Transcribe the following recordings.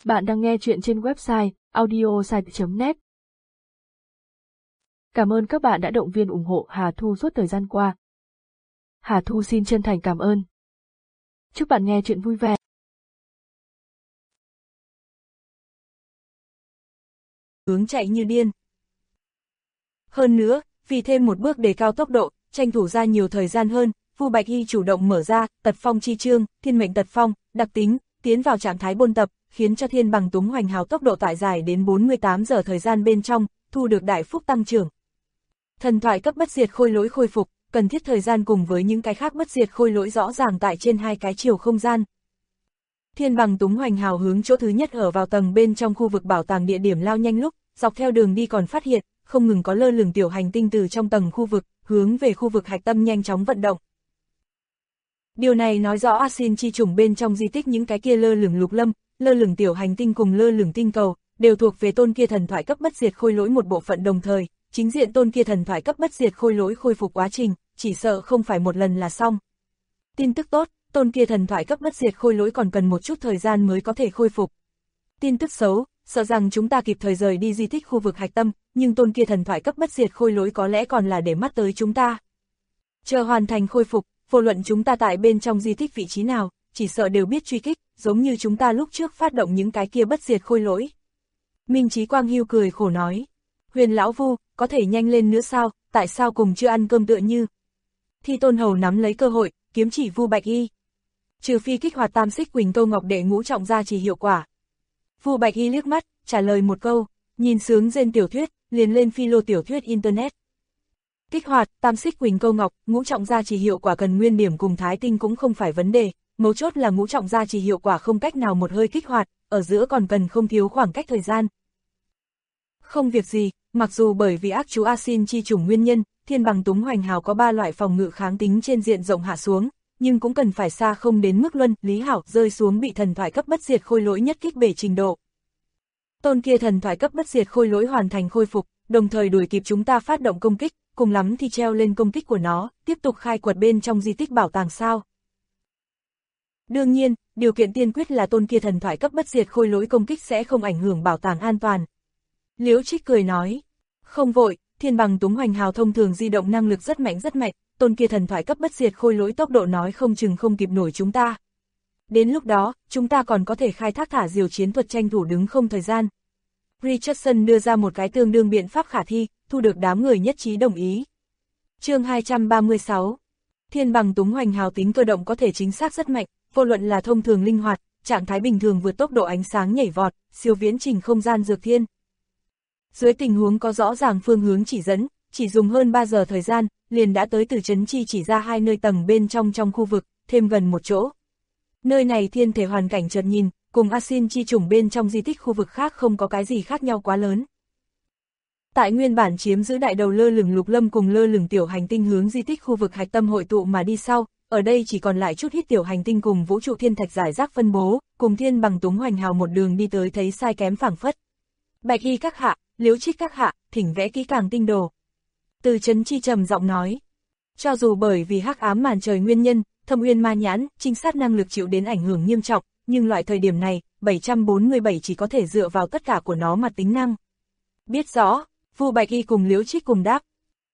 Bạn đang nghe chuyện trên website audiosite.net. Cảm ơn các bạn đã động viên ủng hộ Hà Thu suốt thời gian qua. Hà Thu xin chân thành cảm ơn. Chúc bạn nghe chuyện vui vẻ. Hướng chạy như điên. Hơn nữa, vì thêm một bước đề cao tốc độ, tranh thủ ra nhiều thời gian hơn, Vu Bạch Hy chủ động mở ra Tật Phong chi chương, Thiên mệnh Tật Phong, đặc tính, tiến vào trạng thái bôn tập, khiến cho Thiên Bằng Túng Hoành Hào tốc độ tải dài đến 48 giờ thời gian bên trong, thu được đại phúc tăng trưởng. Thần thoại cấp bất diệt khôi lỗi khôi phục, cần thiết thời gian cùng với những cái khác bất diệt khôi lỗi rõ ràng tại trên hai cái chiều không gian. Thiên Bằng Túng Hoành Hào hướng chỗ thứ nhất ở vào tầng bên trong khu vực bảo tàng địa điểm lao nhanh lúc, dọc theo đường đi còn phát hiện, không ngừng có lơ lửng tiểu hành tinh từ trong tầng khu vực, hướng về khu vực hạch tâm nhanh chóng vận động. Điều này nói rõ Asin chi chủng bên trong di tích những cái kia lơ lửng lục lâm, lơ lửng tiểu hành tinh cùng lơ lửng tinh cầu, đều thuộc về tôn kia thần thoại cấp bất diệt khôi lỗi một bộ phận đồng thời, chính diện tôn kia thần thoại cấp bất diệt khôi lỗi khôi phục quá trình, chỉ sợ không phải một lần là xong. Tin tức tốt, tôn kia thần thoại cấp bất diệt khôi lỗi còn cần một chút thời gian mới có thể khôi phục. Tin tức xấu, sợ rằng chúng ta kịp thời rời đi di tích khu vực hạch tâm, nhưng tôn kia thần thoại cấp bất diệt khôi lỗi có lẽ còn là để mắt tới chúng ta. Chờ hoàn thành khôi phục, vô luận chúng ta tại bên trong di tích vị trí nào, chỉ sợ đều biết truy kích, giống như chúng ta lúc trước phát động những cái kia bất diệt khôi lỗi. Minh Chí Quang Hưu cười khổ nói, Huyền lão Vu, có thể nhanh lên nữa sao, tại sao cùng chưa ăn cơm tựa như. Thi Tôn Hầu nắm lấy cơ hội, kiếm chỉ Vu Bạch Hy. Trừ phi kích hoạt tam xích Quỳnh Câu Ngọc để ngũ trọng gia trì hiệu quả. Vu Bạch Hy liếc mắt, trả lời một câu, nhìn sướng rên tiểu thuyết, liền lên phi lô tiểu thuyết internet. Kích hoạt, tam xích Quỳnh Câu Ngọc, ngũ trọng gia trì hiệu quả cần nguyên điểm cùng thái tinh cũng không phải vấn đề, mấu chốt là ngũ trọng gia trì hiệu quả không cách nào một hơi kích hoạt, ở giữa còn cần không thiếu khoảng cách thời gian. Không việc gì, mặc dù bởi vì ác chú Asin chi chủng nguyên nhân, Thiên Bằng Túng Hoành Hào có 3 loại phòng ngự kháng tính trên diện rộng hạ xuống, nhưng cũng cần phải xa không đến mức Luân, Lý Hảo rơi xuống bị thần thoại cấp bất diệt khôi lỗi nhất kích bể trình độ. Tôn kia thần thoại cấp bất diệt khôi lỗi hoàn thành khôi phục, đồng thời đuổi kịp chúng ta phát động công kích, cùng lắm thì treo lên công kích của nó, tiếp tục khai quật bên trong di tích bảo tàng sao. Đương nhiên, điều kiện tiên quyết là tôn kia thần thoại cấp bất diệt khôi lỗi công kích sẽ không ảnh hưởng bảo tàng an toàn. Liễu Trích cười nói, không vội, Thiên Bằng Túng Hoành Hào thông thường di động năng lực rất mạnh, tôn kia thần thoại cấp bất diệt khôi lỗi tốc độ nói không chừng không kịp nổi chúng ta. Đến lúc đó, chúng ta còn có thể khai thác thả diều chiến thuật tranh thủ đứng không thời gian. Richardson đưa ra một cái tương đương biện pháp khả thi, thu được đám người nhất trí đồng ý. Chương 236. Thiên Bằng Túng Hoành Hào tính cơ động có thể chính xác rất mạnh, vô luận là thông thường linh hoạt, trạng thái bình thường vượt tốc độ ánh sáng nhảy vọt, siêu viễn trình không gian dược thiên. Dưới tình huống có rõ ràng phương hướng chỉ dẫn, chỉ dùng hơn 3 giờ thời gian, liền đã tới từ Trấn Chi chỉ ra 2 nơi tầng bên trong khu vực, thêm gần một chỗ. Nơi này thiên thể hoàn cảnh chợt nhìn, cùng Asin chi chủng bên trong di tích khu vực khác không có cái gì khác nhau quá lớn. Tại nguyên bản chiếm giữ đại đầu lơ lửng lục lâm cùng lơ lửng tiểu hành tinh hướng di tích khu vực hạch tâm hội tụ mà đi sau, ở đây chỉ còn lại chút ít tiểu hành tinh cùng vũ trụ thiên thạch giải rác phân bố, cùng Thiên Bằng Túng Hoành Hào một đường đi tới thấy sai kém phảng phất. Bạch Hy các hạ, Liễu Trích các hạ, thỉnh vẽ kỹ càng tinh đồ. Từ Trấn Chi trầm giọng nói, cho dù bởi vì hắc ám màn trời nguyên nhân, Thâm Uyên Ma Nhãn, trinh sát năng lực chịu đến ảnh hưởng nghiêm trọng, nhưng loại thời điểm này, 747 chỉ có thể dựa vào tất cả của nó mà tính năng. Biết rõ, Vu Bạch Hy cùng Liễu Trích cùng đáp.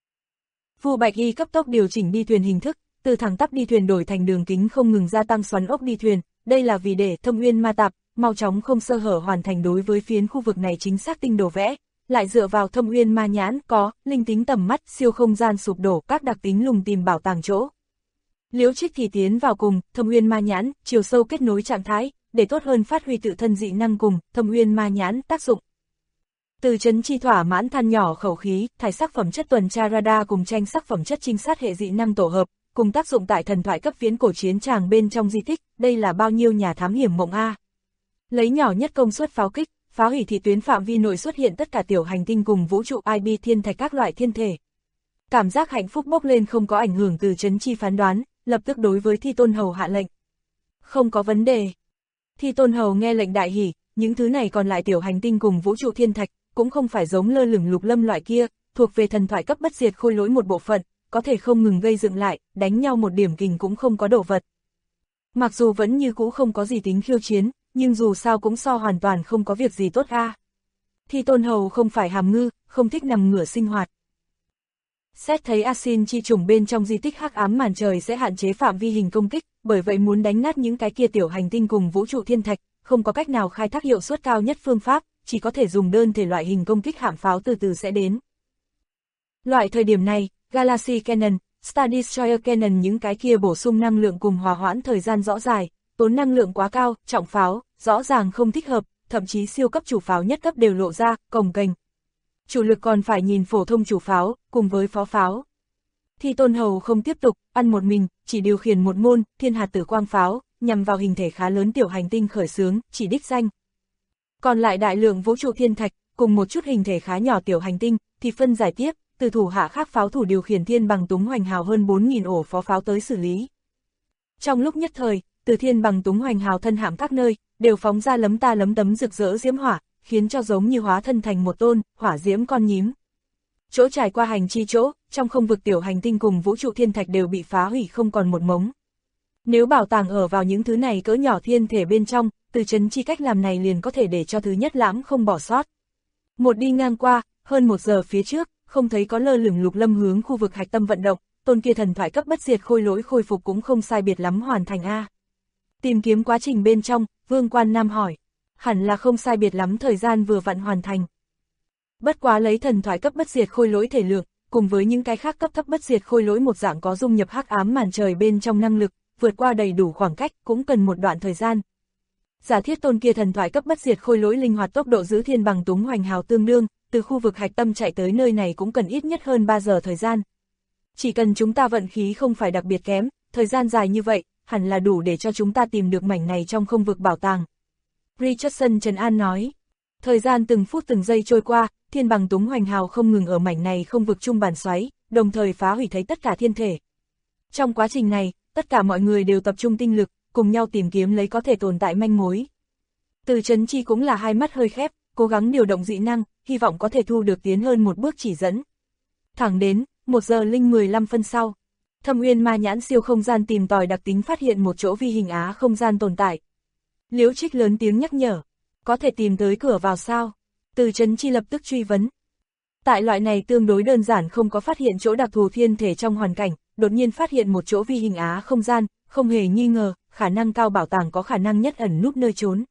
Vu Bạch Hy cấp tốc điều chỉnh đi thuyền hình thức, từ thẳng tắp đi thuyền đổi thành đường kính không ngừng gia tăng xoắn ốc đi thuyền, đây là vì để Thâm Uyên Ma Tạp mau chóng không sơ hở hoàn thành đối với phiến khu vực này chính xác tinh đồ vẽ, lại dựa vào Thâm Uyên Ma Nhãn có linh tính tầm mắt, siêu không gian sụp đổ các đặc tính lùng tìm bảo tàng chỗ. Liễu Trích thì tiến vào cùng Thâm Uyên Ma Nhãn, chiều sâu kết nối trạng thái, để tốt hơn phát huy tự thân dị năng cùng Thâm Uyên Ma Nhãn tác dụng. Từ Trấn Chi thỏa mãn than nhỏ khẩu khí, thải sắc phẩm chất tuần tra radar cùng tranh sắc phẩm chất trinh sát hệ dị năng tổ hợp, cùng tác dụng tại thần thoại cấp viễn cổ chiến tràng bên trong di tích, đây là bao nhiêu nhà thám hiểm mộng a. Lấy nhỏ nhất công suất pháo kích, phá hủy thị tuyến phạm vi nội xuất hiện tất cả tiểu hành tinh cùng vũ trụ IB thiên thạch các loại thiên thể. Cảm giác hạnh phúc bốc lên không có ảnh hưởng từ Trấn Chi phán đoán, lập tức đối với Thi Tôn Hầu hạ lệnh. Không có vấn đề. Thi Tôn Hầu nghe lệnh đại hỉ, những thứ này còn lại tiểu hành tinh cùng vũ trụ thiên thạch, cũng không phải giống lơ lửng lục lâm loại kia, thuộc về thần thoại cấp bất diệt khôi lỗi một bộ phận, có thể không ngừng gây dựng lại, đánh nhau một điểm kình cũng không có đổ vật. Mặc dù vẫn như cũ không có gì tính khiêu chiến, nhưng dù sao cũng so hoàn toàn không có việc gì tốt a. Thi Tôn Hầu không phải hàm ngư, không thích nằm ngửa sinh hoạt. Xét thấy Asin chi trùng bên trong di tích hắc ám màn trời sẽ hạn chế phạm vi hình công kích, bởi vậy muốn đánh nát những cái kia tiểu hành tinh cùng vũ trụ thiên thạch, không có cách nào khai thác hiệu suất cao nhất phương pháp, chỉ có thể dùng đơn thể loại hình công kích hạm pháo từ từ sẽ đến. Loại thời điểm này, Galaxy Cannon, Star Destroyer Cannon những cái kia bổ sung năng lượng cùng hòa hoãn thời gian rõ dài, tốn năng lượng quá cao, trọng pháo, rõ ràng không thích hợp, thậm chí siêu cấp chủ pháo nhất cấp đều lộ ra, cồng kềnh. Chủ lực còn phải nhìn phổ thông chủ pháo, cùng với phó pháo. Thi Tôn Hầu không tiếp tục, ăn một mình, chỉ điều khiển một môn, thiên hạt tử quang pháo, nhằm vào hình thể khá lớn tiểu hành tinh khởi xướng, chỉ đích danh. Còn lại đại lượng vũ trụ thiên thạch, cùng một chút hình thể khá nhỏ tiểu hành tinh, thì phân giải tiếp, từ thủ hạ khác pháo thủ điều khiển thiên bằng túng hoành hào hơn 4.000 ổ phó pháo tới xử lý. Trong lúc nhất thời, từ thiên bằng túng hoành hào thân hạm các nơi, đều phóng ra lấm ta lấm tấm rực rỡ diễm hỏa, khiến cho giống như hóa thân thành một tôn, hỏa diễm con nhím. Chỗ trải qua hành chi chỗ, trong không vực tiểu hành tinh cùng vũ trụ thiên thạch đều bị phá hủy không còn một mống. Nếu bảo tàng ở vào những thứ này cỡ nhỏ thiên thể bên trong, từ chấn chi cách làm này liền có thể để cho thứ nhất lãm không bỏ sót. Một đi ngang qua, hơn 1 giờ phía trước, không thấy có lơ lửng Lục Lâm hướng khu vực hạch tâm vận động, tôn kia thần thoại cấp bất diệt khôi lỗi khôi phục cũng không sai biệt lắm hoàn thành a. Tìm kiếm quá trình bên trong, Vương Quan Nam hỏi, hẳn là không sai biệt lắm thời gian vừa vặn hoàn thành. Bất quá lấy thần thoại cấp bất diệt khôi lỗi thể lượng, cùng với những cái khác cấp thấp bất diệt khôi lỗi một dạng có dung nhập hắc ám màn trời bên trong năng lực, vượt qua đầy đủ khoảng cách cũng cần một đoạn thời gian. Giả thiết tôn kia thần thoại cấp bất diệt khôi lỗi linh hoạt tốc độ giữ thiên bằng túng hoành hào tương đương, từ khu vực hạch tâm chạy tới nơi này cũng cần ít nhất hơn 3 giờ thời gian. Chỉ cần chúng ta vận khí không phải đặc biệt kém, thời gian dài như vậy, hẳn là đủ để cho chúng ta tìm được mảnh này trong không vực bảo tàng. Richardson trấn an nói. Thời gian từng phút từng giây trôi qua, thiên bằng túng hoành hào không ngừng ở mảnh này không vực trung bản xoáy, đồng thời phá hủy thấy tất cả thiên thể. Trong quá trình này, tất cả mọi người đều tập trung tinh lực, cùng nhau tìm kiếm lấy có thể tồn tại manh mối. Từ Trấn Chi cũng là hai mắt hơi khép, cố gắng điều động dị năng, hy vọng có thể thu được tiến hơn một bước chỉ dẫn. Thẳng đến, 1 giờ linh 15 phân sau, Thâm Uyên Ma Nhãn siêu không gian tìm tòi đặc tính phát hiện một chỗ vi hình á không gian tồn tại. Liễu Trích lớn tiếng nhắc nhở, có thể tìm tới cửa vào sao? Từ Trấn Chi lập tức truy vấn. Tại loại này tương đối đơn giản không có phát hiện chỗ đặc thù thiên thể trong hoàn cảnh, đột nhiên phát hiện một chỗ vi hình á không gian, không hề nghi ngờ, khả năng cao bảo tàng có khả năng nhất ẩn núp nơi trốn.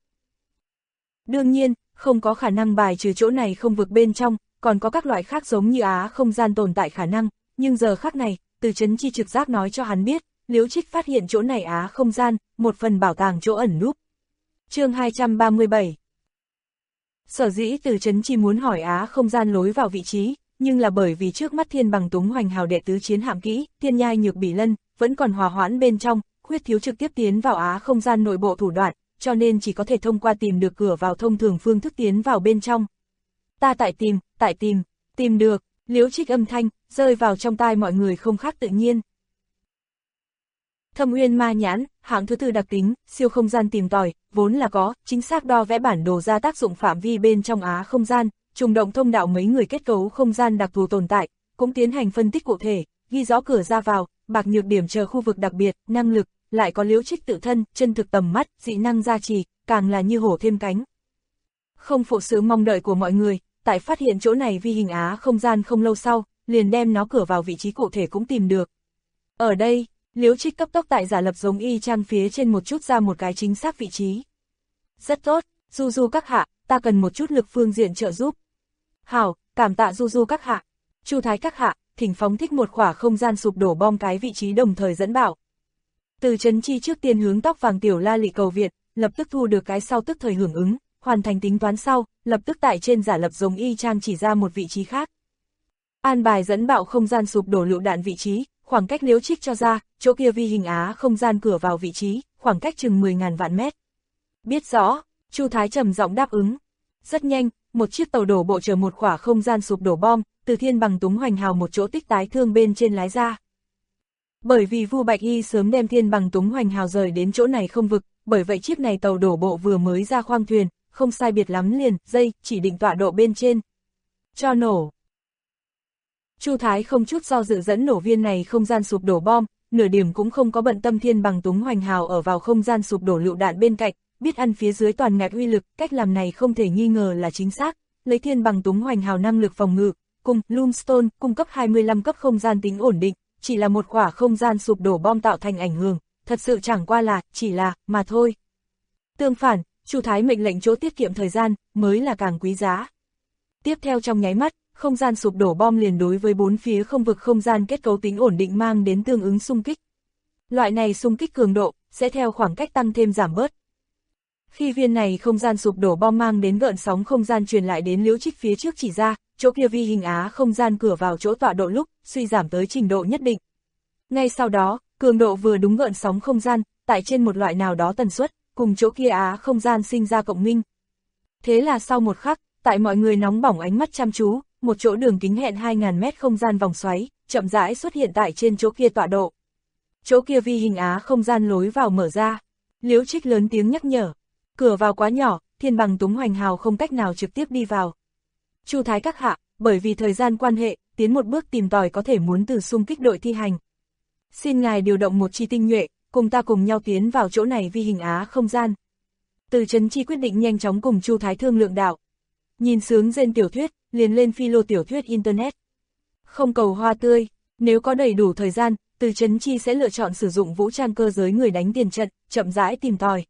Đương nhiên, không có khả năng bài trừ chỗ này không vực bên trong, còn có các loại khác giống như á không gian tồn tại khả năng, nhưng giờ khắc này, Từ Trấn Chi trực giác nói cho hắn biết, Liễu Trích phát hiện chỗ này á không gian, một phần bảo tàng chỗ ẩn núp. Chương 237. Sở dĩ Từ Trấn Chi muốn hỏi á không gian lối vào vị trí, nhưng là bởi vì trước mắt thiên bằng túng hoành hào đệ tứ chiến hạm kỹ, thiên nhai nhược bỉ lân, vẫn còn hòa hoãn bên trong, khuyết thiếu trực tiếp tiến vào á không gian nội bộ thủ đoạn, cho nên chỉ có thể thông qua tìm được cửa vào thông thường phương thức tiến vào bên trong. Ta tìm được, Liễu Trích âm thanh, rơi vào trong tai mọi người không khác tự nhiên. Thâm Uyên Ma Nhãn, hạng thứ 4 đặc tính, siêu không gian tìm tòi, vốn là có, chính xác đo vẽ bản đồ ra tác dụng phạm vi bên trong á không gian, trùng động thông đạo mấy người kết cấu không gian đặc thù tồn tại, cũng tiến hành phân tích cụ thể, ghi rõ cửa ra vào, bạc nhược điểm chờ khu vực đặc biệt, năng lực, lại có Liễu Trích tự thân, chân thực tầm mắt, dị năng gia trì, càng là như hổ thêm cánh. Không phụ sự mong đợi của mọi người, tại phát hiện chỗ này vi hình á không gian không lâu sau, liền đem nó cửa vào vị trí cụ thể cũng tìm được. Ở đây, Liễu Trích cấp tốc tại giả lập giống y chang phía trên một chút ra một cái chính xác vị trí. Rất tốt, Du Du các hạ, ta cần một chút lực phương diện trợ giúp. Hảo, cảm tạ Du Du các hạ. Chu Thái các hạ, thỉnh phóng thích một khỏa không gian sụp đổ bom cái vị trí đồng thời dẫn bảo. Từ Trấn Chi trước tiên hướng tóc vàng tiểu La Lị cầu viện, lập tức thu được cái sau tức thời hưởng ứng, hoàn thành tính toán sau, lập tức tại trên giả lập giống y chang chỉ ra một vị trí khác. An bài dẫn bạo không gian sụp đổ lựu đạn vị trí, khoảng cách Liễu Trích cho ra, chỗ kia vi hình á không gian cửa vào vị trí, khoảng cách chừng 10.000 vạn mét. Biết rõ, Chu Thái trầm giọng đáp ứng. Rất nhanh, một chiếc tàu đổ bộ chở một khỏa không gian sụp đổ bom, từ thiên bằng túng hoành hào một chỗ tích tái thương bên trên lái ra. Bởi vì Vu Bạch Y sớm đem thiên bằng túng hoành hào rời đến chỗ này không vực, bởi vậy chiếc này tàu đổ bộ vừa mới ra khoang thuyền, không sai biệt lắm liền, dây, chỉ định tọa độ bên trên. Cho nổ. Chu Thái không chút do dự dẫn nổ viên này không gian sụp đổ bom, nửa điểm cũng không có bận tâm thiên bằng túng hoành hào ở vào không gian sụp đổ lựu đạn bên cạnh, biết ăn phía dưới toàn ngạch uy lực, cách làm này không thể nghi ngờ là chính xác, lấy thiên bằng túng hoành hào năng lực phòng ngự, cùng Loomstone cung cấp 25 cấp không gian tính ổn định, chỉ là một quả không gian sụp đổ bom tạo thành ảnh hưởng, thật sự chẳng qua là, chỉ là, mà thôi. Tương phản, Chu Thái mệnh lệnh chỗ tiết kiệm thời gian, mới là càng quý giá. Tiếp theo trong nháy mắt, không gian sụp đổ bom liền đối với bốn phía không vực không gian kết cấu tính ổn định mang đến tương ứng xung kích. Loại này xung kích cường độ, sẽ theo khoảng cách tăng thêm giảm bớt. Khi viên này không gian sụp đổ bom mang đến gợn sóng không gian truyền lại đến Liễu Trích phía trước chỉ ra, chỗ kia vi hình á không gian cửa vào chỗ tọa độ lúc, suy giảm tới trình độ nhất định. Ngay sau đó, cường độ vừa đúng gợn sóng không gian, tại trên một loại nào đó tần suất, cùng chỗ kia á không gian sinh ra cộng minh. Thế là sau một khắc, tại mọi người nóng bỏng ánh mắt chăm chú, một chỗ đường kính hẹn 2000 mét không gian vòng xoáy, chậm rãi xuất hiện tại trên chỗ kia tọa độ. Chỗ kia vi hình á không gian lối vào mở ra. Liễu Trích lớn tiếng nhắc nhở. Cửa vào quá nhỏ, thiên bằng túng hoành hào không cách nào trực tiếp đi vào. Chu Thái các hạ, bởi vì thời gian quan hệ, tiến một bước tìm tòi có thể muốn từ xung kích đội thi hành. Xin ngài điều động một chi tinh nhuệ, cùng ta cùng nhau tiến vào chỗ này vi hình á không gian. Từ Trấn Chi quyết định nhanh chóng cùng Chu Thái thương lượng đạo. Nhìn sướng rên tiểu thuyết, liền lên philo tiểu thuyết Internet. Không cầu hoa tươi, nếu có đầy đủ thời gian, Từ Trấn Chi sẽ lựa chọn sử dụng vũ trang cơ giới người đánh tiền trận, chậm rãi tìm tòi.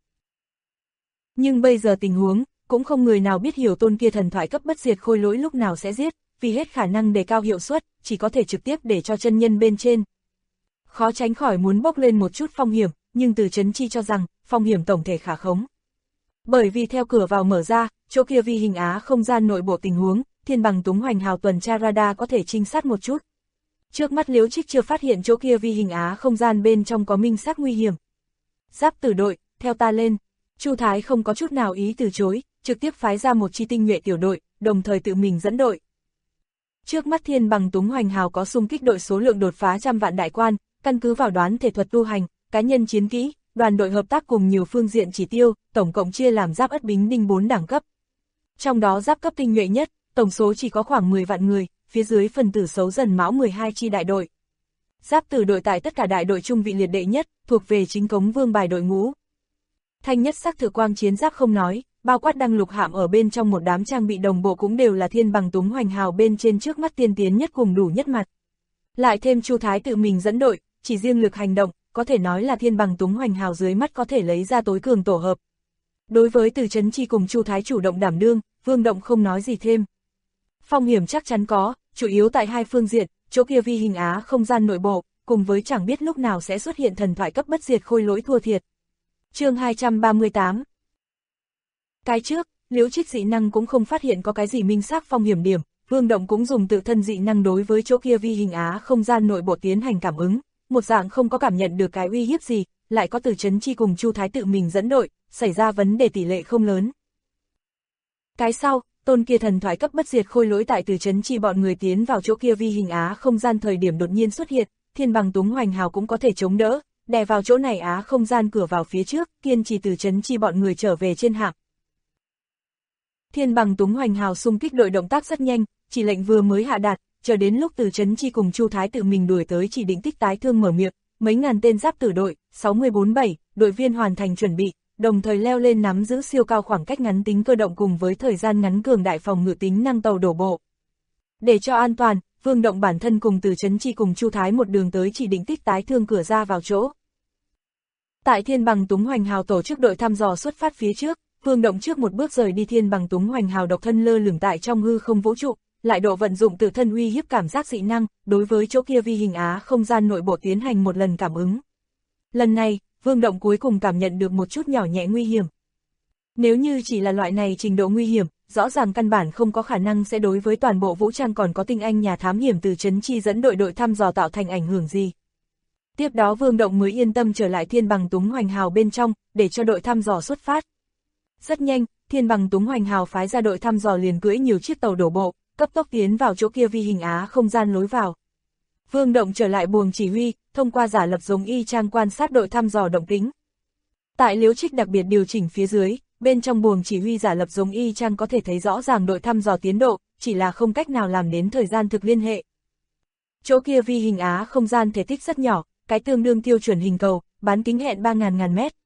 Nhưng bây giờ tình huống, cũng không người nào biết hiểu tôn kia thần thoại cấp bất diệt khôi lỗi lúc nào sẽ giết, vì hết khả năng đề cao hiệu suất, chỉ có thể trực tiếp để cho chân nhân bên trên. Khó tránh khỏi muốn bốc lên một chút phong hiểm, nhưng Từ Trấn Chi cho rằng, phong hiểm tổng thể khả khống. Bởi vì theo cửa vào mở ra, chỗ kia vi hình á không gian nội bộ tình huống, thiên bằng túng hoành hào tuần tra radar có thể trinh sát một chút. Trước mắt Liễu Trích chưa phát hiện chỗ kia vi hình á không gian bên trong có minh xác nguy hiểm. Giáp tử đội, theo ta lên. Chu Thái không có chút nào ý từ chối, trực tiếp phái ra một chi tinh nhuệ tiểu đội, đồng thời tự mình dẫn đội. Trước mắt thiên bằng túng hoành hào có xung kích đội số lượng đột phá trăm vạn đại quan, căn cứ vào đoán thể thuật tu hành, cá nhân chiến kỹ, đoàn đội hợp tác cùng nhiều phương diện chỉ tiêu, tổng cộng chia làm giáp ất bính đinh 4 đẳng cấp. Trong đó giáp cấp tinh nhuệ nhất, tổng số chỉ có khoảng 10 vạn người, phía dưới phần tử xấu dần mão 12 chi đại đội. Giáp tử đội tại tất cả đại đội trung vị liệt đệ nhất, thuộc về chính cống vương bài đội ngũ. Thanh nhất sắc thử quang chiến giáp không nói, bao quát đăng lục hạm ở bên trong một đám trang bị đồng bộ cũng đều là thiên bằng túng hoành hào bên trên trước mắt tiên tiến nhất cùng đủ nhất mặt. Lại thêm Chu Thái tự mình dẫn đội, chỉ riêng lực hành động, có thể nói là thiên bằng túng hoành hào dưới mắt có thể lấy ra tối cường tổ hợp. Đối với Từ Trấn Chi cùng Chu Thái chủ động đảm đương, Vương Động không nói gì thêm. Phong hiểm chắc chắn có, chủ yếu tại hai phương diện, chỗ kia vi hình á không gian nội bộ, cùng với chẳng biết lúc nào sẽ xuất hiện thần thoại cấp bất diệt khôi lỗi thua thiệt. Chương 238. Cái trước, Liễu Trích dị năng cũng không phát hiện có cái gì minh xác phong hiểm điểm, Vương Động cũng dùng tự thân dị năng đối với chỗ kia vi hình á không gian nội bộ tiến hành cảm ứng, một dạng không có cảm nhận được cái uy hiếp gì, lại có Từ Trấn Chi cùng Chu Thái tự mình dẫn đội, xảy ra vấn đề tỷ lệ không lớn. Cái sau, tôn kia thần thoại cấp bất diệt khôi lỗi tại Từ Trấn Chi bọn người tiến vào chỗ kia vi hình á không gian thời điểm đột nhiên xuất hiện, thiên bằng túng hoành hào cũng có thể chống đỡ, đè vào chỗ này á không gian cửa vào phía trước, kiên trì Từ Trấn Chi bọn người trở về trên hạm. Thiên bằng túng hoành hào xung kích đội động tác rất nhanh, chỉ lệnh vừa mới hạ đạt, chờ đến lúc Từ Trấn Chi cùng Chu Thái tự mình đuổi tới chỉ định tích tái thương mở miệng, mấy ngàn tên giáp tử đội, 647, đội viên hoàn thành chuẩn bị, đồng thời leo lên nắm giữ siêu cao khoảng cách ngắn tính cơ động cùng với thời gian ngắn cường đại phòng ngự tính năng tàu đổ bộ. Để cho an toàn, Vương Động bản thân cùng Từ Trấn Chi cùng Chu Thái một đường tới chỉ định tích tái thương cửa ra vào chỗ. Tại thiên bằng túng hoành hào tổ chức đội thăm dò xuất phát phía trước, Vương Động trước một bước rời đi thiên bằng túng hoành hào độc thân lơ lửng tại trong hư không vũ trụ, lại độ vận dụng tự thân uy hiếp cảm giác dị năng, đối với chỗ kia vi hình á không gian nội bộ tiến hành một lần cảm ứng. Lần này, Vương Động cuối cùng cảm nhận được một chút nhỏ nhẹ nguy hiểm. Nếu như chỉ là loại này trình độ nguy hiểm, rõ ràng căn bản không có khả năng sẽ đối với toàn bộ vũ trang còn có tinh anh nhà thám hiểm Từ Trấn Chi dẫn đội thăm dò tạo thành ảnh hưởng gì. Tiếp đó Vương Động mới yên tâm trở lại thiên bằng túng hoành hào bên trong, để cho đội thăm dò xuất phát. Rất nhanh, thiên bằng túng hoành hào phái ra đội thăm dò liền cưỡi nhiều chiếc tàu đổ bộ, cấp tốc tiến vào chỗ kia vi hình á không gian lối vào. Vương Động trở lại buồng chỉ huy, thông qua giả lập giống y chang quan sát đội thăm dò động tĩnh. Tại Liễu Trích đặc biệt điều chỉnh phía dưới, bên trong buồng chỉ huy giả lập giống y chang có thể thấy rõ ràng đội thăm dò tiến độ, chỉ là không cách nào làm đến thời gian thực liên hệ. Chỗ kia vi hình á không gian thể tích rất nhỏ, cái tương đương tiêu chuẩn hình cầu, bán kính hẹn 3000 mét,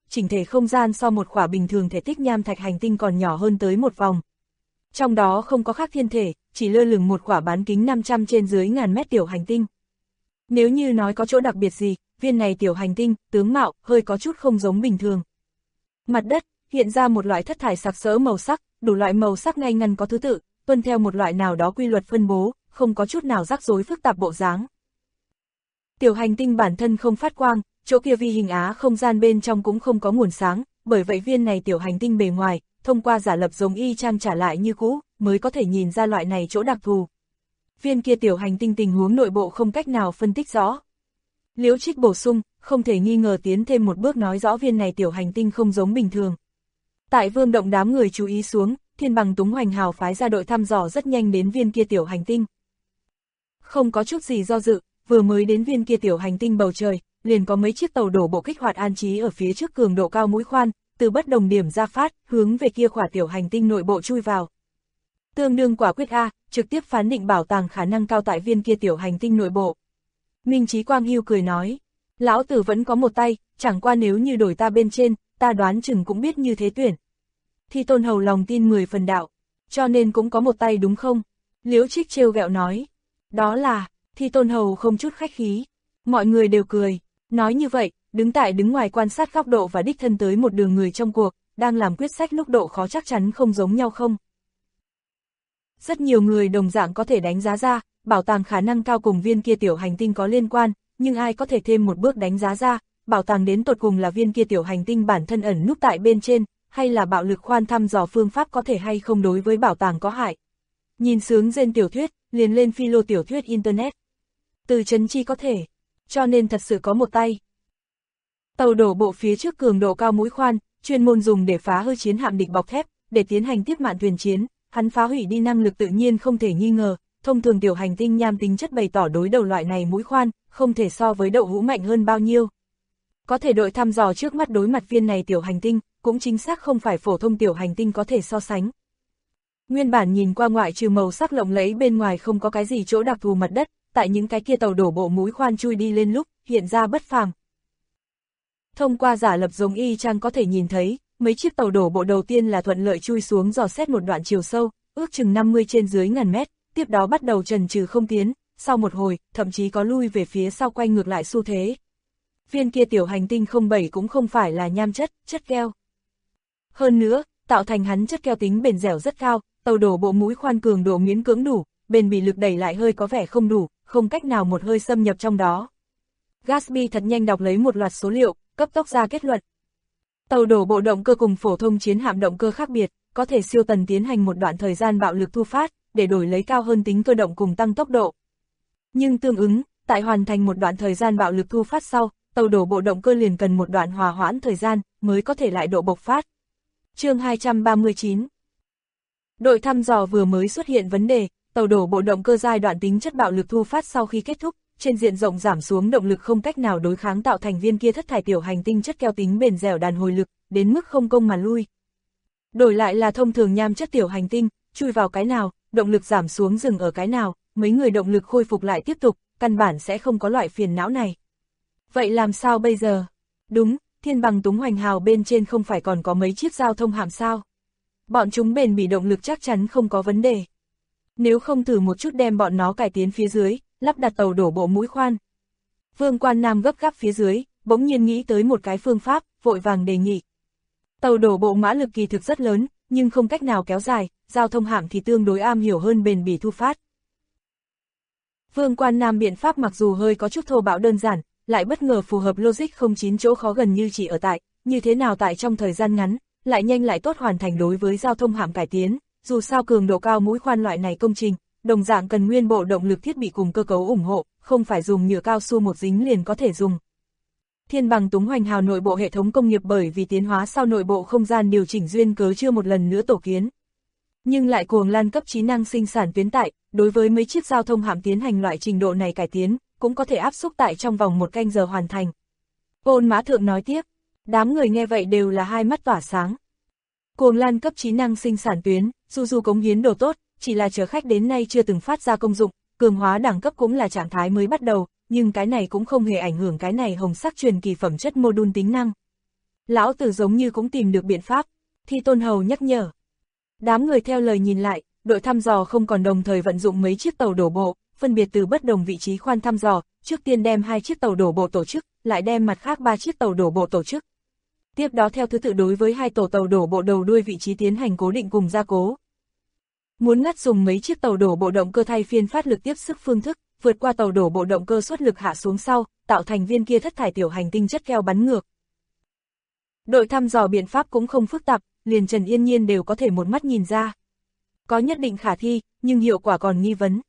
chỉnh thể không gian so một khỏa bình thường thể tích nham thạch hành tinh còn nhỏ hơn tới một vòng. Trong đó không có khác thiên thể, chỉ lơ lửng một khỏa bán kính 500 trên dưới ngàn mét tiểu hành tinh. Nếu như nói có chỗ đặc biệt gì, viên này tiểu hành tinh, tướng mạo, hơi có chút không giống bình thường. Mặt đất, hiện ra một loại thất thải sặc sỡ màu sắc, đủ loại màu sắc ngay ngắn có thứ tự, tuân theo một loại nào đó quy luật phân bố, không có chút nào rắc rối phức tạp bộ dáng. Tiểu hành tinh bản thân không phát quang, chỗ kia vi hình á không gian bên trong cũng không có nguồn sáng, bởi vậy viên này tiểu hành tinh bề ngoài, thông qua giả lập giống y chang trả lại như cũ, mới có thể nhìn ra loại này chỗ đặc thù. Viên kia tiểu hành tinh tình huống nội bộ không cách nào phân tích rõ. Liễu Trích bổ sung, không thể nghi ngờ tiến thêm một bước nói rõ viên này tiểu hành tinh không giống bình thường. Tại Vương Động đám người chú ý xuống, Thiên Bằng Túng Hoành Hào phái ra đội thăm dò rất nhanh đến viên kia tiểu hành tinh. Không có chút gì do dự, vừa mới đến viên kia tiểu hành tinh bầu trời, liền có mấy chiếc tàu đổ bộ kích hoạt an trí ở phía trước cường độ cao mũi khoan, từ bất đồng điểm ra phát, hướng về kia khỏa tiểu hành tinh nội bộ chui vào. Tương đương quả quyết A, trực tiếp phán định bảo tàng khả năng cao tại viên kia tiểu hành tinh nội bộ. Minh Chí Quang Hưu cười nói, lão tử vẫn có một tay, chẳng qua nếu như đổi ta bên trên, ta đoán chừng cũng biết như thế tuyển. Thi Tôn Hầu lòng tin 10 phần đạo, cho nên cũng có một tay đúng không? Liễu Trích trêu ghẹo nói, đó là, Thi Tôn Hầu không chút khách khí, mọi người đều cười, nói như vậy, đứng ngoài quan sát góc độ và đích thân tới một đường người trong cuộc, đang làm quyết sách lúc độ khó chắc chắn không giống nhau không? Rất nhiều người đồng dạng có thể đánh giá ra, bảo tàng khả năng cao cùng viên kia tiểu hành tinh có liên quan, nhưng ai có thể thêm một bước đánh giá ra, bảo tàng đến tột cùng là viên kia tiểu hành tinh bản thân ẩn núp tại bên trên, hay là bạo lực khoan thăm dò phương pháp có thể hay không đối với bảo tàng có hại. Nhìn sướng trên tiểu thuyết, liền lên philo tiểu thuyết Internet. Từ chấn chi có thể, cho nên thật sự có một tay. Tàu đổ bộ phía trước cường độ cao mũi khoan, chuyên môn dùng để phá hư chiến hạm địch bọc thép, để tiến hành tiếp mạn thuyền chiến, hắn phá hủy đi năng lực tự nhiên không thể nghi ngờ, thông thường tiểu hành tinh nham tính chất bày tỏ đối đầu loại này mũi khoan, không thể so với đậu hũ mạnh hơn bao nhiêu. Có thể đội thăm dò trước mắt đối mặt viên này tiểu hành tinh, cũng chính xác không phải phổ thông tiểu hành tinh có thể so sánh. Nguyên bản nhìn qua ngoại trừ màu sắc lộng lẫy bên ngoài không có cái gì chỗ đặc thù mặt đất, tại những cái kia tàu đổ bộ mũi khoan chui đi lên lúc, hiện ra bất phàm. Thông qua giả lập giống y chang có thể nhìn thấy, mấy chiếc tàu đổ bộ đầu tiên là thuận lợi chui xuống dò xét một đoạn chiều sâu, ước chừng 50 trên dưới ngàn mét, tiếp đó bắt đầu chần chừ không tiến, sau một hồi, thậm chí có lui về phía sau quay ngược lại xu thế. Viên kia tiểu hành tinh 07 cũng không phải là nham chất keo. Hơn nữa, tạo thành hắn chất keo tính bền dẻo rất cao, tàu đổ bộ mũi khoan cường độ miễn cưỡng đủ, bền bỉ lực đẩy lại hơi có vẻ không đủ, không cách nào một hơi xâm nhập trong đó. Gatsby thật nhanh đọc lấy một loạt số liệu, cấp tốc ra kết luận. Tàu đổ bộ động cơ cùng phổ thông chiến hạm động cơ khác biệt, có thể siêu tần tiến hành một đoạn thời gian bạo lực thu phát, để đổi lấy cao hơn tính cơ động cùng tăng tốc độ. Nhưng tương ứng, tại hoàn thành một đoạn thời gian bạo lực thu phát sau, tàu đổ bộ động cơ liền cần một đoạn hòa hoãn thời gian, mới có thể lại độ bộc phát. Chương 239. Đội thăm dò vừa mới xuất hiện vấn đề, tàu đổ bộ động cơ giai đoạn tính chất bạo lực thu phát sau khi kết thúc, trên diện rộng giảm xuống động lực không cách nào đối kháng tạo thành viên kia thất thải tiểu hành tinh chất keo tính bền dẻo đàn hồi lực, đến mức không công mà lui. Đổi lại là thông thường nham chất tiểu hành tinh, chui vào cái nào, động lực giảm xuống dừng ở cái nào, mấy người động lực khôi phục lại tiếp tục, căn bản sẽ không có loại phiền não này. Vậy làm sao bây giờ? Đúng, Thiên Bằng Túng Hoành Hào bên trên không phải còn có mấy chiếc giao thông hạm sao? Bọn chúng bền bỉ động lực chắc chắn không có vấn đề. Nếu không thử một chút đem bọn nó cải tiến phía dưới, lắp đặt tàu đổ bộ mũi khoan. Vương Quan Nam gấp gáp phía dưới, bỗng nhiên nghĩ tới một cái phương pháp, vội vàng đề nghị. Tàu đổ bộ mã lực kỳ thực rất lớn, nhưng không cách nào kéo dài, giao thông hạm thì tương đối am hiểu hơn bền bỉ thu phát. Vương Quan Nam biện pháp mặc dù hơi có chút thô bạo đơn giản, lại bất ngờ phù hợp logic không chín chỗ khó gần như chỉ ở tại, như thế nào tại trong thời gian ngắn, lại nhanh lại tốt hoàn thành đối với giao thông hạm cải tiến, dù sao cường độ cao mũi khoan loại này công trình, đồng dạng cần nguyên bộ động lực thiết bị cùng cơ cấu ủng hộ, không phải dùng nhựa cao su một dính liền có thể dùng. Thiên Bằng Túng Hoành Hào nội bộ hệ thống công nghiệp bởi vì tiến hóa sau nội bộ không gian điều chỉnh duyên cớ chưa một lần nữa tổ kiến. Nhưng lại cuồng lan cấp trí năng sinh sản tuyến tại, đối với mấy chiếc giao thông hạm tiến hành loại trình độ này cải tiến, cũng có thể áp xúc tại trong vòng 1 canh giờ hoàn thành. Ôn Mã Thượng nói tiếp, đám người nghe vậy đều là hai mắt tỏa sáng. Cuồng lan cấp trí năng sinh sản tuyến, dù cống hiến đồ tốt, chỉ là chở khách đến nay chưa từng phát ra công dụng, cường hóa đẳng cấp cũng là trạng thái mới bắt đầu, nhưng cái này cũng không hề ảnh hưởng cái này hồng sắc truyền kỳ phẩm chất mô đun tính năng. Lão tử giống như cũng tìm được biện pháp, Thi Tôn Hầu nhắc nhở. Đám người theo lời nhìn lại, đội thăm dò không còn đồng thời vận dụng mấy chiếc tàu đổ bộ, phân biệt từ bất đồng vị trí khoan thăm dò, trước tiên đem 2 chiếc tàu đổ bộ tổ chức, lại đem mặt khác 3 chiếc tàu đổ bộ tổ chức. Tiếp đó theo thứ tự đối với 2 tổ tàu đổ bộ đầu đuôi vị trí tiến hành cố định cùng gia cố. Muốn ngắt dùng mấy chiếc tàu đổ bộ động cơ thay phiên phát lực tiếp sức phương thức, vượt qua tàu đổ bộ động cơ xuất lực hạ xuống sau, tạo thành viên kia thất thải tiểu hành tinh chất keo bắn ngược. Đội thăm dò biện pháp cũng không phức tạp, liền Trần Yên Nhiên đều có thể một mắt nhìn ra. Có nhất định khả thi, nhưng hiệu quả còn nghi vấn.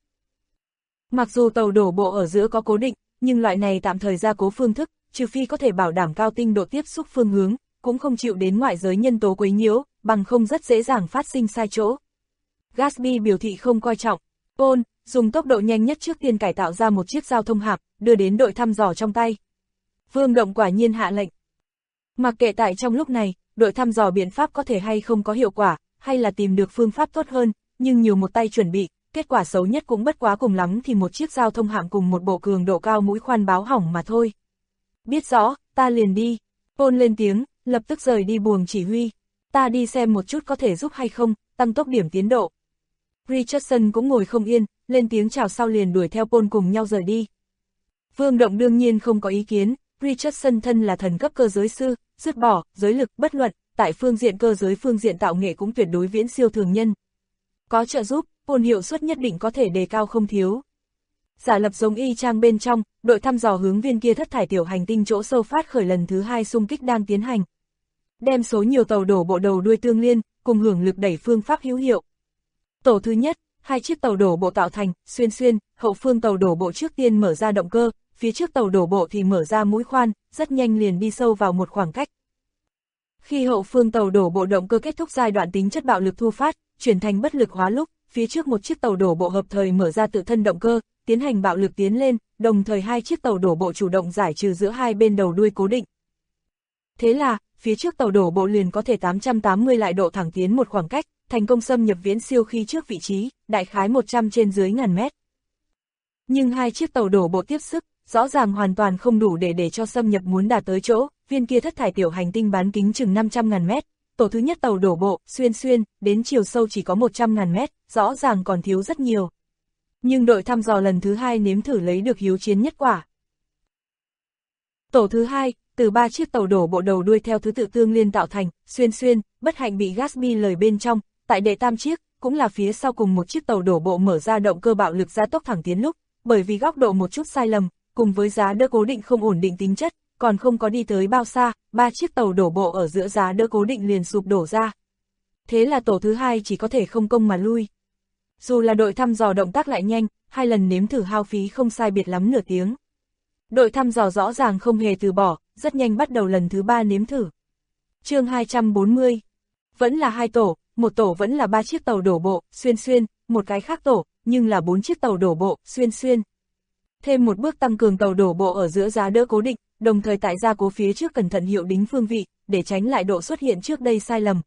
Mặc dù tàu đổ bộ ở giữa có cố định, nhưng loại này tạm thời gia cố phương thức, trừ phi có thể bảo đảm cao tinh độ tiếp xúc phương hướng, cũng không chịu đến ngoại giới nhân tố quấy nhiễu, bằng không rất dễ dàng phát sinh sai chỗ. Gatsby biểu thị không coi trọng. Paul dùng tốc độ nhanh nhất trước tiên cải tạo ra một chiếc giao thông hạm, đưa đến đội thăm dò trong tay. Vương Động quả nhiên hạ lệnh. Mặc kệ tại trong lúc này, đội thăm dò biện pháp có thể hay không có hiệu quả, hay là tìm được phương pháp tốt hơn, nhưng nhiều một tay chuẩn bị, kết quả xấu nhất cũng bất quá cùng lắm thì một chiếc giao thông hạm cùng một bộ cường độ cao mũi khoan báo hỏng mà thôi. Biết rõ, ta liền đi. Paul lên tiếng, lập tức rời đi buồng chỉ huy. Ta đi xem một chút có thể giúp hay không, tăng tốc điểm tiến độ. Richardson cũng ngồi không yên, lên tiếng chào sau liền đuổi theo Paul cùng nhau rời đi. Vương Động đương nhiên không có ý kiến, Richardson thân là thần cấp cơ giới sư, dứt bỏ, giới lực, bất luận, tại phương diện cơ giới phương diện tạo nghệ cũng tuyệt đối viễn siêu thường nhân. Có trợ giúp, Paul hiệu suất nhất định có thể đề cao không thiếu. Giả lập giống y chang bên trong, đội thăm dò hướng viên kia thất thải tiểu hành tinh chỗ sâu phát khởi lần thứ 2 xung kích đang tiến hành. Đem số nhiều tàu đổ bộ đầu đuôi tương liên, cùng hưởng lực đẩy phương pháp hữu hiệu. Tổ thứ nhất, 2 chiếc tàu đổ bộ tạo thành, xuyên, hậu phương tàu đổ bộ trước tiên mở ra động cơ, phía trước tàu đổ bộ thì mở ra mũi khoan, rất nhanh liền đi sâu vào một khoảng cách. Khi hậu phương tàu đổ bộ động cơ kết thúc giai đoạn tính chất bạo lực thu phát, chuyển thành bất lực hóa lúc, phía trước một chiếc tàu đổ bộ hợp thời mở ra tự thân động cơ, tiến hành bạo lực tiến lên, đồng thời 2 chiếc tàu đổ bộ chủ động giải trừ giữa hai bên đầu đuôi cố định. Thế là, phía trước tàu đổ bộ liền có thể 880 lại độ thẳng tiến một khoảng cách, thành công xâm nhập viễn siêu khi trước vị trí, đại khái 100 trên dưới ngàn mét. Nhưng 2 chiếc tàu đổ bộ tiếp sức, rõ ràng hoàn toàn không đủ để cho xâm nhập muốn đạt tới chỗ, viên kia thất thải tiểu hành tinh bán kính chừng 500.000 mét. Tổ thứ nhất tàu đổ bộ, xuyên, đến chiều sâu chỉ có 100.000 mét, rõ ràng còn thiếu rất nhiều. Nhưng đội thăm dò lần thứ 2 nếm thử lấy được hiếu chiến nhất quả. Tổ thứ 2, từ 3 chiếc tàu đổ bộ đầu đuôi theo thứ tự tương liên tạo thành, xuyên, bất hạnh bị Gatsby lời bên trong, tại đệ tam chiếc, cũng là phía sau cùng một chiếc tàu đổ bộ mở ra động cơ bạo lực gia tốc thẳng tiến lúc, bởi vì góc độ một chút sai lầm, cùng với giá đỡ cố định không ổn định tính chất, còn không có đi tới bao xa, 3 chiếc tàu đổ bộ ở giữa giá đỡ cố định liền sụp đổ ra. Thế là tổ thứ 2 chỉ có thể không công mà lui. Dù là đội thăm dò động tác lại nhanh, 2 lần nếm thử hao phí không sai biệt lắm nửa tiếng. Đội thăm dò rõ ràng không hề từ bỏ, rất nhanh bắt đầu lần thứ 3 nếm thử. Chương 240. Vẫn là 2 tổ, một tổ vẫn là 3 chiếc tàu đổ bộ, xuyên, một cái khác tổ, nhưng là 4 chiếc tàu đổ bộ, xuyên. Thêm một bước tăng cường tàu đổ bộ ở giữa giá đỡ cố định, đồng thời tại gia cố phía trước cẩn thận hiệu đính phương vị, để tránh lại độ xuất hiện trước đây sai lầm.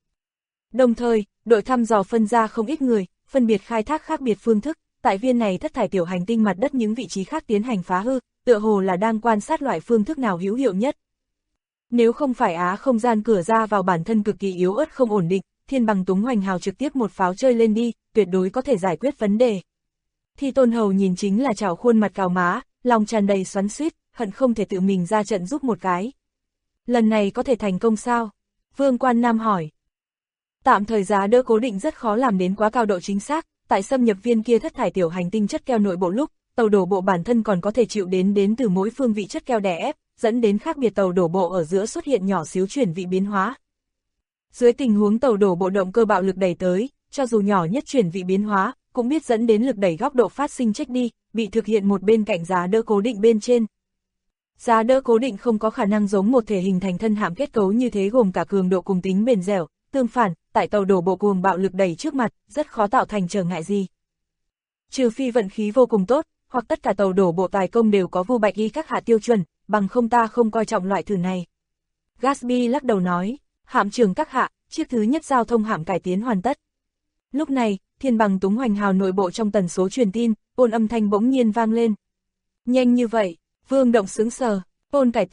Đồng thời, đội thăm dò phân ra không ít người, phân biệt khai thác khác biệt phương thức, tại viên này thất thải tiểu hành tinh mặt đất những vị trí khác tiến hành phá hư, tựa hồ là đang quan sát loại phương thức nào hữu hiệu nhất. Nếu không phải không gian cửa ra vào bản thân cực kỳ yếu ớt không ổn định, Thiên Bằng Túng Hoành Hào trực tiếp một pháo chơi lên đi, tuyệt đối có thể giải quyết vấn đề. Thi Tôn Hầu nhìn chính là trào khuôn mặt cào má, lòng tràn đầy xoắn xuýt, hận không thể tự mình ra trận giúp một cái. Lần này có thể thành công sao? Vương Quan Nam hỏi. Tạm thời giá đỡ cố định rất khó làm đến quá cao độ chính xác, tại xâm nhập viên kia thất thải tiểu hành tinh chất keo nội bộ lúc, tàu đổ bộ bản thân còn có thể chịu đến từ mỗi phương vị chất keo đè ép, dẫn đến khác biệt tàu đổ bộ ở giữa xuất hiện nhỏ xíu chuyển vị biến hóa. Dưới tình huống tàu đổ bộ động cơ bạo lực đẩy tới, cho dù nhỏ nhất chuyển vị biến hóa, cũng biết dẫn đến lực đẩy góc độ phát sinh trách đi, bị thực hiện một bên cạnh giá đỡ cố định bên trên. Giá đỡ cố định không có khả năng giống một thể hình thành thân hạm kết cấu như thế gồm cả cường độ cùng tính bền dẻo, tương phản, tại tàu đổ bộ cuồng bạo lực đẩy trước mặt, rất khó tạo thành trở ngại gì. Trừ phi vận khí vô cùng tốt, hoặc tất cả tàu đổ bộ tài công đều có Vu Bạch Y các hạ tiêu chuẩn, bằng không ta không coi trọng loại thử này. Gatsby lắc đầu nói, hạm trưởng các hạ, chiếc thứ nhất giao thông hạm cải tiến hoàn tất. Lúc này, Thiên Bằng Túng Hoành Hào nội bộ trong tần số truyền tin, ôn âm thanh bỗng nhiên vang lên. Nhanh như vậy, Vương Động sững sờ, ôn cải tiến,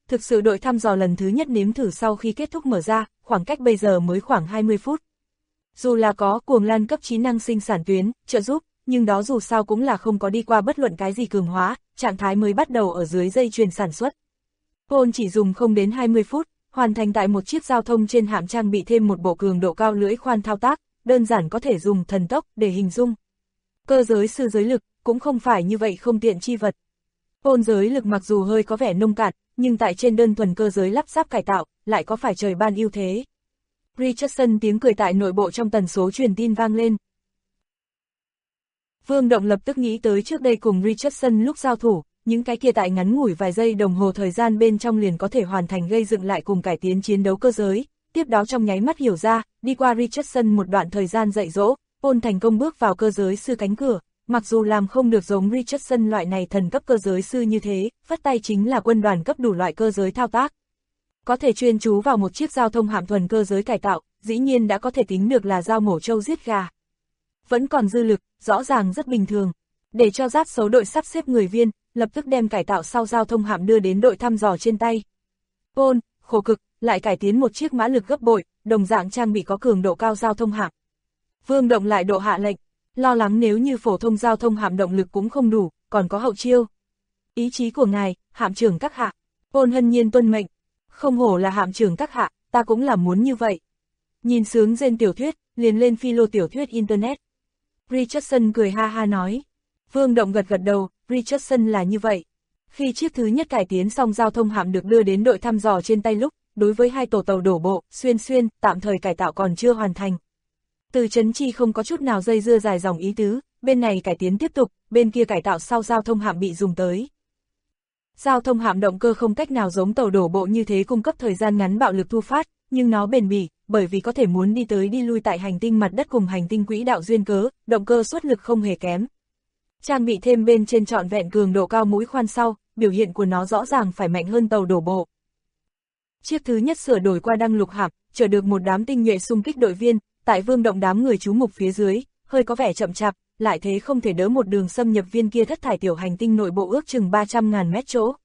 thực sự đội thăm dò lần thứ nhất nếm thử sau khi kết thúc mở ra, khoảng cách bây giờ mới khoảng 20 phút. Dù là có cuồng lan cấp 9 năng sinh sản tuyến, trợ giúp, nhưng đó dù sao cũng là không có đi qua bất luận cái gì cường hóa, trạng thái mới bắt đầu ở dưới dây chuyền sản xuất. Paul chỉ dùng không đến 20 phút, hoàn thành tại một chiếc giao thông trên hạm trang bị thêm một bộ cường độ cao lưỡi khoan thao tác, đơn giản có thể dùng thần tốc để hình dung. Cơ giới sư giới lực, cũng không phải như vậy không tiện chi vật. Paul giới lực mặc dù hơi có vẻ nông cạn, nhưng tại trên đơn thuần cơ giới lắp ráp cải tạo, lại có phải trời ban ưu thế. Richardson tiếng cười tại nội bộ trong tần số truyền tin vang lên. Vương Động lập tức nghĩ tới trước đây cùng Richardson lúc giao thủ, những cái kia tại ngắn ngủi vài giây đồng hồ thời gian bên trong liền có thể hoàn thành gây dựng lại cùng cải tiến chiến đấu cơ giới, tiếp đó trong nháy mắt hiểu ra, đi qua Richardson một đoạn thời gian dạy dỗ, Paul thành công bước vào cơ giới sư cánh cửa, mặc dù làm không được giống Richardson loại này thần cấp cơ giới sư như thế, phất tay chính là quân đoàn cấp đủ loại cơ giới thao tác. Có thể chuyên chú vào một chiếc giao thông hạm thuần cơ giới cải tạo, dĩ nhiên đã có thể tính được là dao mổ trâu giết gà. Vẫn còn dư lực, rõ ràng rất bình thường. Để cho giáp xấu đội sắp xếp người viên, lập tức đem cải tạo sau giao thông hạm đưa đến đội thăm dò trên tay. Paul, khổ cực, lại cải tiến một chiếc mã lực gấp bội, đồng dạng trang bị có cường độ cao giao thông hạm. Vương Động lại độ hạ lệnh, lo lắng nếu như phổ thông giao thông hạm động lực cũng không đủ, còn có hậu chiêu. Ý chí của ngài, hạm trưởng các hạ. Paul hân nhiên tuân mệnh. Không hổ là hạm trưởng các hạ, ta cũng là muốn như vậy. Nhìn sướng gen tiểu thuyết, liền lên philo tiểu thuyết internet. Richardson cười ha ha nói. Vương Động gật gật đầu, Richardson là như vậy. Khi chiếc thứ nhất cải tiến xong giao thông hạm được đưa đến đội thăm dò trên tay lúc, đối với hai tổ tàu đổ bộ, xuyên, tạm thời cải tạo còn chưa hoàn thành. Từ Trấn Chi không có chút nào dây dưa dài dòng ý tứ, bên này cải tiến tiếp tục, bên kia cải tạo sau giao thông hạm bị dùng tới. Giao thông hạm động cơ không cách nào giống tàu đổ bộ như thế cung cấp thời gian ngắn bạo lực thu phát, nhưng nó bền bỉ, bởi vì có thể muốn đi tới đi lui tại hành tinh mặt đất cùng hành tinh quỹ đạo duyên cớ, động cơ xuất lực không hề kém. Trang bị thêm bên trên trọn vẹn cường độ cao mũi khoan sau, biểu hiện của nó rõ ràng phải mạnh hơn tàu đổ bộ. Chiếc thứ nhất sửa đổi qua đăng lục hạm, chở được một đám tinh nhuệ xung kích đội viên, tại Vương Động đám người trú mục phía dưới, hơi có vẻ chậm chạp, lại thế không thể đỡ một đường xâm nhập viên kia thất thải tiểu hành tinh nội bộ ước chừng 300.000 mét chỗ.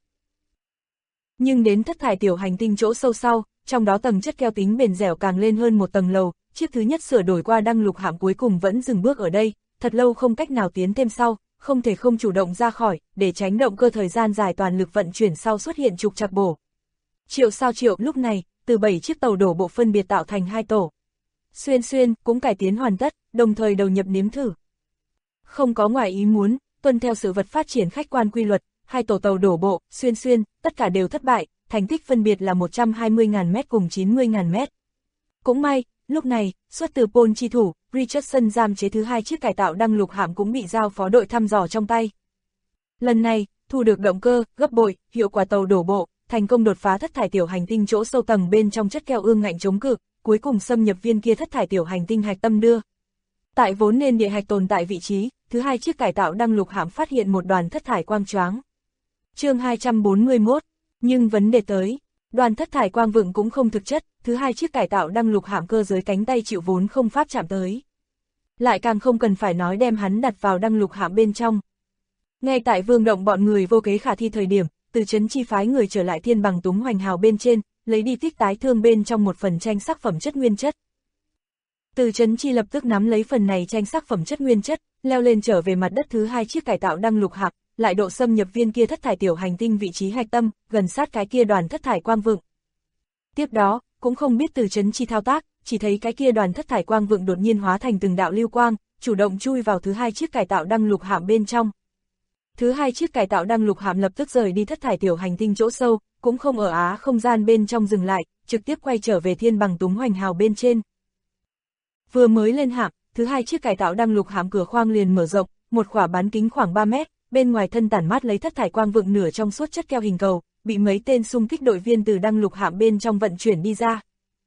Nhưng đến thất thải tiểu hành tinh chỗ sâu sau, trong đó tầng chất keo tính bền dẻo càng lên hơn một tầng lầu, chiếc thứ nhất sửa đổi qua đăng lục hạm cuối cùng vẫn dừng bước ở đây, thật lâu không cách nào tiến thêm sau, không thể không chủ động ra khỏi, để tránh động cơ thời gian dài toàn lực vận chuyển sau xuất hiện trục trặc bổ. Triệu sao Triệu lúc này, từ 7 chiếc tàu đổ bộ phân biệt tạo thành 2 tổ. Xuyên cũng cải tiến hoàn tất, đồng thời đầu nhập nếm thử. Không có ngoài ý muốn, tuân theo sự vật phát triển khách quan quy luật, 2 tổ tàu đổ bộ, xuyên, tất cả đều thất bại, thành tích phân biệt là 120.000 mét cùng 90.000 mét. Cũng may, lúc này, xuất từ Paul chi thủ, Richardson giam chế thứ 2 chiếc cải tạo đăng lục hạm cũng bị giao phó đội thăm dò trong tay. Lần này, thu được động cơ, gấp bội, hiệu quả tàu đổ bộ, thành công đột phá thất thải tiểu hành tinh chỗ sâu tầng bên trong chất keo ương ngạnh chống cự, cuối cùng xâm nhập viên kia thất thải tiểu hành tinh hạch tâm đưa. Tại vốn nên địa hạch tồn tại vị trí, thứ 2 chiếc cải tạo đăng lục hạm phát hiện một đoàn thất thải quang choáng. Chương 241, nhưng vấn đề tới, đoàn thất thải quang vượng cũng không thực chất, thứ 2 chiếc cải tạo đăng lục hạm cơ giới cánh tay chịu vốn không pháp chạm tới. Lại càng không cần phải nói đem hắn đặt vào đăng lục hạm bên trong. Ngay tại Vương Động bọn người vô kế khả thi thời điểm, Từ Trấn Chi phái người trở lại thiên bằng túng hoành hào bên trên, lấy đi tích tái thương bên trong một phần tranh sắc phẩm chất nguyên chất. Từ Trấn Chi lập tức nắm lấy phần này tranh sắc phẩm chất nguyên chất, leo lên trở về mặt đất thứ 2 chiếc cải tạo đăng lục hạm, lại độ xâm nhập viên kia thất thải tiểu hành tinh vị trí hạch tâm, gần sát cái kia đoàn thất thải quang vượng. Tiếp đó, cũng không biết Từ Trấn Chi thao tác, chỉ thấy cái kia đoàn thất thải quang vượng đột nhiên hóa thành từng đạo lưu quang, chủ động chui vào thứ 2 chiếc cải tạo đăng lục hạm bên trong. Thứ 2 chiếc cải tạo đăng lục hạm lập tức rời đi thất thải tiểu hành tinh chỗ sâu, cũng không ở á không gian bên trong dừng lại, trực tiếp quay trở về thiên bằng túng hoành hào bên trên. Vừa mới lên hạm, thứ 2 chiếc cải tạo đăng lục hạm cửa khoang liền mở rộng, một khỏa bán kính khoảng 3 mét, bên ngoài thân tản mát lấy thất thải quang vượng nửa trong suốt chất keo hình cầu, bị mấy tên xung kích đội viên từ đăng lục hạm bên trong vận chuyển đi ra.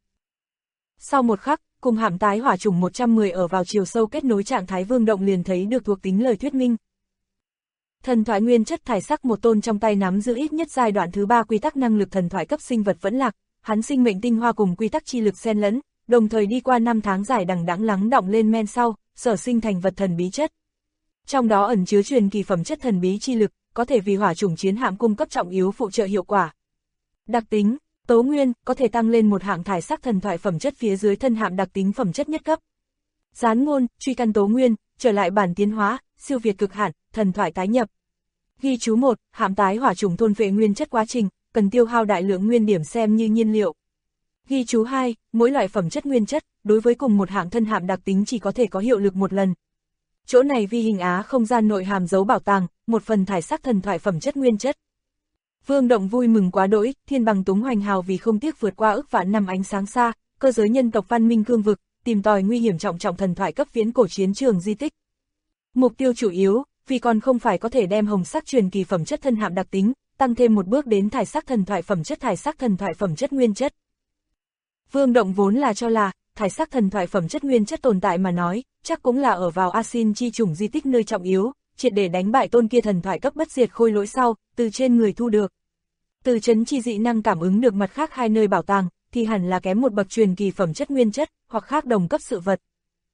Sau một khắc, cùng hạm tái hỏa chủng 110 ở vào chiều sâu kết nối trạng thái Vương Động liền thấy được thuộc tính lời thuyết minh. Thần thoại nguyên chất thải sắc một tôn trong tay nắm giữ ít nhất giai đoạn thứ 3 quy tắc năng lực thần thoại cấp sinh vật vẫn lạc, hắn sinh mệnh tinh hoa cùng quy tắc chi lực xen lẫn, đồng thời đi qua 5 tháng dài đằng đẵng lắng đọng lên men sau, sở sinh thành vật thần bí chất. Trong đó ẩn chứa truyền kỳ phẩm chất thần bí chi lực, có thể vì hỏa chủng chiến hạm cung cấp trọng yếu phụ trợ hiệu quả. Đặc tính, tố nguyên, có thể tăng lên một hạng thải sắc thần thoại phẩm chất phía dưới thân hàm đặc tính phẩm chất nhất cấp. Gián ngôn, truy căn tố nguyên, trở lại bản tiến hóa, siêu việt cực hạn, thần thoại tái nhập. Ghi chú 1, hạm tái hỏa trùng thôn vệ nguyên chất quá trình, cần tiêu hao đại lượng nguyên điểm xem như nhiên liệu. Ghi chú 2, mỗi loại phẩm chất nguyên chất, đối với cùng một hạng thân hạm đặc tính chỉ có thể có hiệu lực một lần. Chỗ này vi hình á không gian nội hàm giấu bảo tàng, một phần thải sắc thần thoại phẩm chất nguyên chất. Vương Động vui mừng quá đỗi, thiên bằng túng hoành hào vì không tiếc vượt qua ức vạn năm ánh sáng xa, cơ giới nhân tộc văn minh cương vực, tìm tòi nguy hiểm trọng trọng thần thoại cấp viễn cổ chiến trường di tích. Mục tiêu chủ yếu, vì còn không phải có thể đem hồng sắc truyền kỳ phẩm chất thân hạm đặc tính, tăng thêm một bước đến thải sắc thần thoại phẩm chất nguyên chất. Vương Động vốn là cho là, thải sắc thần thoại phẩm chất nguyên chất tồn tại mà nói, chắc cũng là ở vào Asin chi chủng di tích nơi trọng yếu, triệt để đánh bại tôn kia thần thoại cấp bất diệt khôi lỗi sau, từ trên người thu được. Từ chấn chi dị năng cảm ứng được mặt khác hai nơi bảo tàng, thì hẳn là kém một bậc truyền kỳ phẩm chất nguyên chất, hoặc khác đồng cấp sự vật.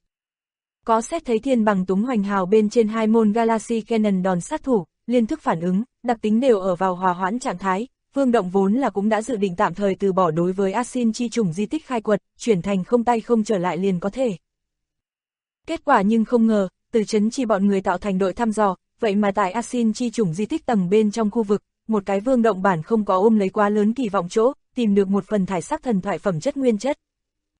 Có xét thấy thiên bằng túng hoành hào bên trên hai môn Galaxy Cannon đòn sát thủ, liên thức phản ứng, đặc tính đều ở vào hòa hoãn trạng thái, Vương Động vốn là cũng đã dự định tạm thời từ bỏ đối với Asin chi chủng di tích khai quật, chuyển thành không tay không trở lại liền có thể. Kết quả nhưng không ngờ, từ chấn chi bọn người tạo thành đội thăm dò, vậy mà tại Asin chi chủng di tích tầng bên trong khu vực, một cái Vương Động bản không có ôm lấy quá lớn kỳ vọng chỗ, tìm được một phần thải sắc thần thoại phẩm chất nguyên chất.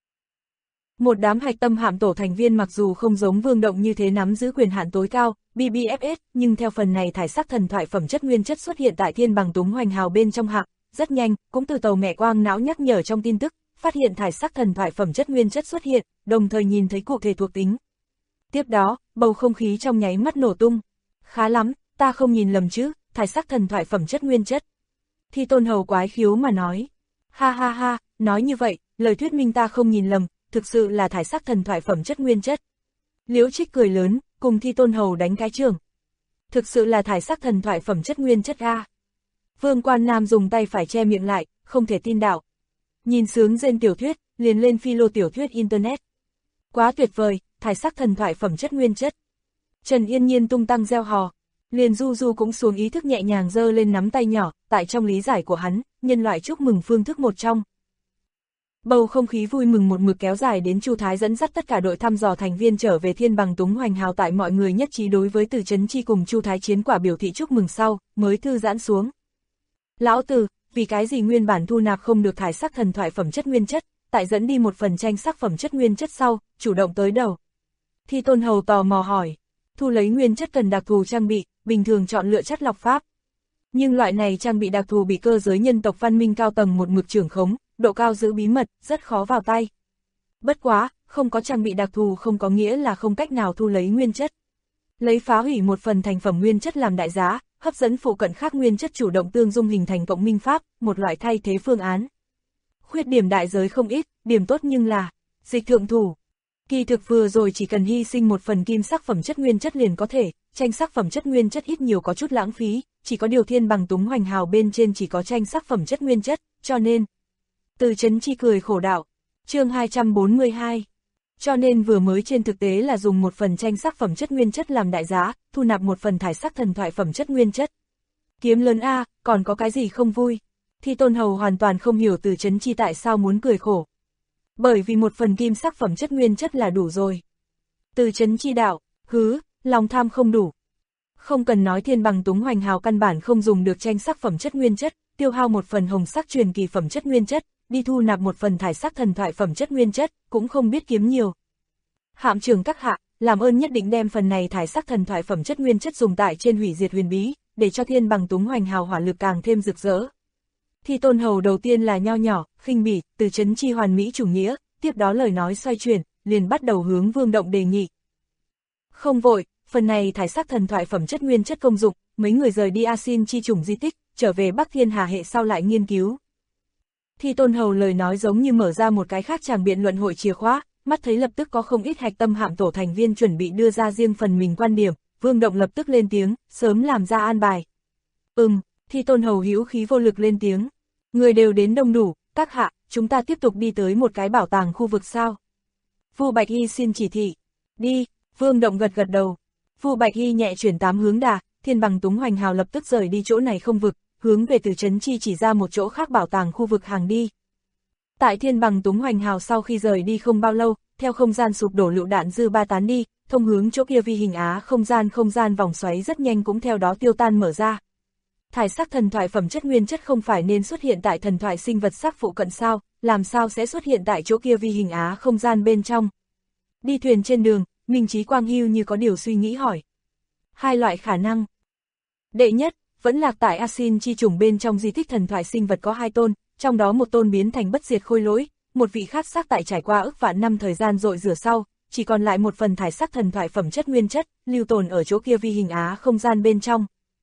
Một đám hạch tâm hạm tổ thành viên mặc dù không giống Vương Động như thế nắm giữ quyền hạn tối cao, BBFS, nhưng theo phần này thải sắc thần thoại phẩm chất nguyên chất xuất hiện tại thiên bằng túng hoành hào bên trong hạng, rất nhanh, cũng từ tàu mẹ quang não nhắc nhở trong tin tức, phát hiện thải sắc thần thoại phẩm chất nguyên chất xuất hiện, đồng thời nhìn thấy cụ thể thuộc tính. Tiếp đó, bầu không khí trong nháy mắt nổ tung. Khá lắm, ta không nhìn lầm chứ, thải sắc thần thoại phẩm chất nguyên chất. Thi Tôn Hầu quái khiếu mà nói. Ha ha ha, nói như vậy, lời thuyết minh ta không nhìn lầm, thực sự là thải sắc thần thoại phẩm chất nguyên chất. Liễu Trích cười lớn, cùng Thi Tôn Hầu đánh cái trường. Thực sự là thải sắc thần thoại phẩm chất nguyên chất a. Vương Quan Nam dùng tay phải che miệng lại, không thể tin đạo. Nhìn sướng rên tiểu thuyết, liền lên philo tiểu thuyết internet. Quá tuyệt vời, thải sắc thần thoại phẩm chất nguyên chất. Trần Yên Nhiên tung tăng reo hò. Liền Du Du cũng xuống ý thức nhẹ nhàng giơ lên nắm tay nhỏ, tại trong lý giải của hắn, nhân loại chúc mừng phương thức một trong. Bầu không khí vui mừng một mực kéo dài đến Chu Thái dẫn dắt tất cả đội thăm dò thành viên trở về thiên bằng túng hoành hào tại mọi người nhất trí đối với Từ Chấn Chi cùng Chu Thái chiến quả biểu thị chúc mừng sau, mới thư giãn xuống. Lão Từ, vì cái gì nguyên bản thu nạp không được thải sắc thần thoại phẩm chất nguyên chất, tại dẫn đi một phần tranh sắc phẩm chất nguyên chất sau, chủ động tới đầu. Thi Tôn Hầu tò mò hỏi, thu lấy nguyên chất cần đặc thù trang bị, bình thường chọn lựa chất lọc pháp. Nhưng loại này trang bị đặc thù bị cơ giới nhân tộc văn minh cao tầng một mực trưởng khống, độ cao giữ bí mật, rất khó vào tay. Bất quá, không có trang bị đặc thù không có nghĩa là không cách nào thu lấy nguyên chất. Lấy phá hủy một phần thành phẩm nguyên chất làm đại giá, hấp dẫn phụ cận khác nguyên chất chủ động tương dung hình thành cộng minh pháp, một loại thay thế phương án. Khuyết điểm đại giới không ít, điểm tốt nhưng là dịch thượng thủ. Kỳ thực vừa rồi chỉ cần hy sinh một phần kim sắc phẩm chất nguyên chất liền có thể, tranh sắc phẩm chất nguyên chất ít nhiều có chút lãng phí, chỉ có điều thiên bằng túng hoành hào bên trên chỉ có tranh sắc phẩm chất nguyên chất, cho nên. Từ Chấn Chi cười khổ đạo, chương 242. Cho nên vừa mới trên thực tế là dùng một phần tranh sắc phẩm chất nguyên chất làm đại giá, thu nạp một phần thải sắc thần thoại phẩm chất nguyên chất. Kiếm lớn a, còn có cái gì không vui? Thi Tôn Hầu hoàn toàn không hiểu Từ Chấn Chi tại sao muốn cười khổ. Bởi vì một phần kim sắc phẩm chất nguyên chất là đủ rồi. Từ Chấn Chi đạo, lòng tham không đủ. Không cần nói thiên bằng túng hoành hào căn bản không dùng được tranh sắc phẩm chất nguyên chất, tiêu hao một phần hồng sắc truyền kỳ phẩm chất nguyên chất, đi thu nạp một phần thải sắc thần thoại phẩm chất nguyên chất, cũng không biết kiếm nhiều. Hạm trưởng các hạ, làm ơn nhất định đem phần này thải sắc thần thoại phẩm chất nguyên chất dùng tại trên hủy diệt huyền bí, để cho thiên bằng túng hoành hào hỏa lực càng thêm rực rỡ. Thi Tôn Hầu đầu tiên là nho nhỏ, khinh bỉ, Từ Chấn Chi hoàn mỹ chủ nghĩa, tiếp đó lời nói xoay chuyển, liền bắt đầu hướng Vương Động đề nghị. Không vội, phần này thải sắc thần thoại phẩm chất nguyên chất công dụng, mấy người rời đi Asin chi chủng di tích, trở về Bắc Thiên Hà hệ sau lại nghiên cứu. Thi Tôn Hầu lời nói giống như mở ra một cái khác tràng biện luận hội chìa khóa, mắt thấy lập tức có không ít hạch tâm hạm tổ thành viên chuẩn bị đưa ra riêng phần mình quan điểm, Vương Động lập tức lên tiếng, sớm làm ra an bài. Thi Tôn Hầu hữu khí vô lực lên tiếng. Người đều đến đông đủ, các hạ, chúng ta tiếp tục đi tới một cái bảo tàng khu vực sao? Vu Bạch Hy xin chỉ thị. Đi, Vương Động gật đầu. Vu Bạch Hy nhẹ chuyển 8 hướng đà, thiên bằng túng hoành hào lập tức rời đi chỗ này không vực, hướng về từ trấn chi chỉ ra một chỗ khác bảo tàng khu vực hàng đi. Tại Thiên Bằng Túng Hoành Hào sau khi rời đi không bao lâu, theo không gian sụp đổ lựu đạn dư ba tán đi, thông hướng chỗ kia vi hình á không gian vòng xoáy rất nhanh cũng theo đó tiêu tan mở ra. Thải sắc thần thoại phẩm chất nguyên chất không phải nên xuất hiện tại thần thoại sinh vật sắc phụ cận sao, làm sao sẽ xuất hiện tại chỗ kia vi hình á không gian bên trong. Đi thuyền trên đường, Minh Chí Quang Hưu như có điều suy nghĩ hỏi. Hai loại khả năng. Đệ nhất, vẫn lạc tại Asin chi chủng bên trong di tích thần thoại sinh vật có hai tôn, trong đó một tôn biến thành bất diệt khôi lỗi, một vị khác xác tại trải qua ức vạn năm thời gian dội rửa sau, chỉ còn lại một phần thải sắc thần thoại phẩm chất nguyên chất, lưu tồn ở chỗ kia vi hình á không gian bên trong.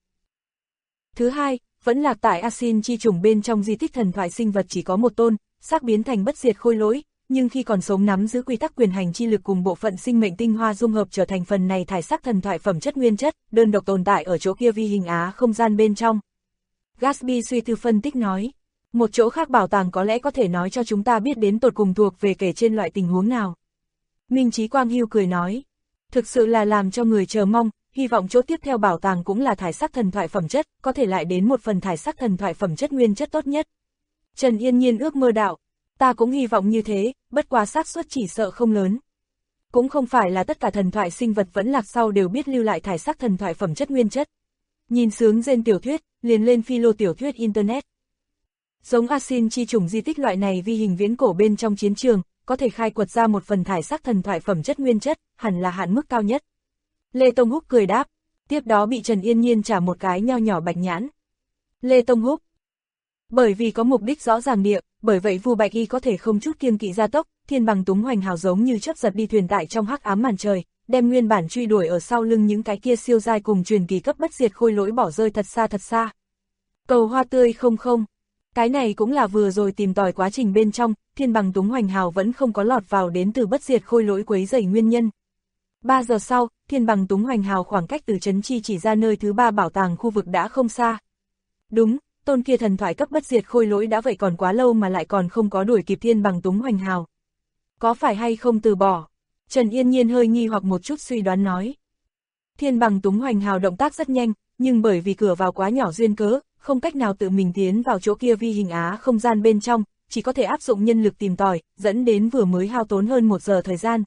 Thứ hai, vẫn lạc tại Asin chi chủng bên trong di tích thần thoại sinh vật chỉ có một tôn, xác biến thành bất diệt khôi lỗi, nhưng khi còn sống nắm giữ quy tắc quyền hành chi lực cùng bộ phận sinh mệnh tinh hoa dung hợp trở thành phần này thải sắc thần thoại phẩm chất nguyên chất, đơn độc tồn tại ở chỗ kia vi hình á không gian bên trong. Gatsby suy tư phân tích nói, một chỗ khác bảo tàng có lẽ có thể nói cho chúng ta biết đến tột cùng thuộc về kể trên loại tình huống nào. Minh Chí Quang Hưu cười nói, thực sự là làm cho người chờ mong, hy vọng chỗ tiếp theo bảo tàng cũng là thải sắc thần thoại phẩm chất, có thể lại đến một phần thải sắc thần thoại phẩm chất nguyên chất tốt nhất. Trần Yên Nhiên ước mơ đạo, ta cũng hy vọng như thế, bất quá xác suất chỉ sợ không lớn. Cũng không phải là tất cả thần thoại sinh vật vẫn lạc sau đều biết lưu lại thải sắc thần thoại phẩm chất nguyên chất. Nhìn sướng rên tiểu thuyết, liền lên philo tiểu thuyết Internet. Giống Asin chi chủng di tích loại này vi hình viễn cổ bên trong chiến trường, có thể khai quật ra một phần thải sắc thần thoại phẩm chất nguyên chất, hẳn là hạn mức cao nhất. Lê Tông Húc cười đáp, tiếp đó bị Trần Yên Nhiên trả một cái nho nhỏ bạch nhãn. Lê Tông Húc, bởi vì có mục đích rõ ràng địa, bởi vậy Vu Bạch Y có thể không chút kiêng kỵ gia tốc, Thiên Bằng Túng Hoành Hào giống như chớp giật đi thuyền tại trong hắc ám màn trời, đem nguyên bản truy đuổi ở sau lưng những cái kia siêu giai cùng truyền kỳ cấp bất diệt khôi lỗi bỏ rơi thật xa thật xa. Cầu hoa tươi không không. Cái này cũng là vừa rồi tìm tòi quá trình bên trong, Thiên Bằng Túng Hoành Hào vẫn không có lọt vào đến từ bất diệt khôi lỗi quấy rầy nguyên nhân. 3 giờ sau, Thiên Bằng Túng Hoành Hào khoảng cách từ trấn chi chỉ ra nơi thứ 3 bảo tàng khu vực đã không xa. Đúng, tôn kia thần thoại cấp bất diệt khôi lỗi đã vậy còn quá lâu mà lại còn không có đuổi kịp Thiên Bằng Túng Hoành Hào. Có phải hay không từ bỏ? Trần Yên Nhiên hơi nghi hoặc một chút suy đoán nói. Thiên Bằng Túng Hoành Hào động tác rất nhanh, nhưng bởi vì cửa vào quá nhỏ duyên cớ, không cách nào tự mình tiến vào chỗ kia vi hình á không gian bên trong, chỉ có thể áp dụng nhân lực tìm tòi, dẫn đến vừa mới hao tốn hơn 1 giờ thời gian.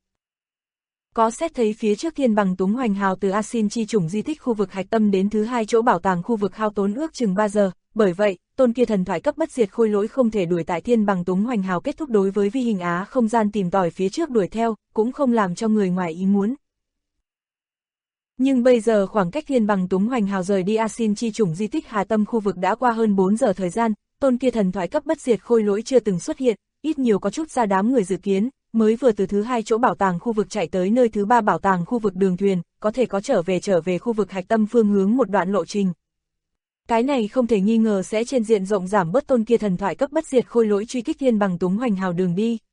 Có xét thấy phía trước Thiên Bằng Túng Hoành Hào từ Asin chi chủng di tích khu vực hạch tâm đến thứ 2 chỗ bảo tàng khu vực hao tốn ước chừng 3 giờ, bởi vậy, tôn kia thần thoại cấp bất diệt khôi lỗi không thể đuổi tại Thiên Bằng Túng Hoành Hào kết thúc đối với vi hình á không gian tìm tòi phía trước đuổi theo, cũng không làm cho người ngoài ý muốn. Nhưng bây giờ khoảng cách Thiên Bằng Túng Hoành Hào rời đi Asin chi chủng di tích hà tâm khu vực đã qua hơn 4 giờ thời gian, tôn kia thần thoại cấp bất diệt khôi lỗi chưa từng xuất hiện, ít nhiều có chút ra đám người dự kiến, mới vừa từ thứ 2 chỗ bảo tàng khu vực chạy tới nơi thứ 3 bảo tàng khu vực đường thuyền, có thể có trở về khu vực hạch tâm phương hướng một đoạn lộ trình. Cái này không thể nghi ngờ sẽ trên diện rộng giảm bớt tôn kia thần thoại cấp bất diệt khôi lỗi truy kích Thiên Bằng Túng Hoành Hào đường đi.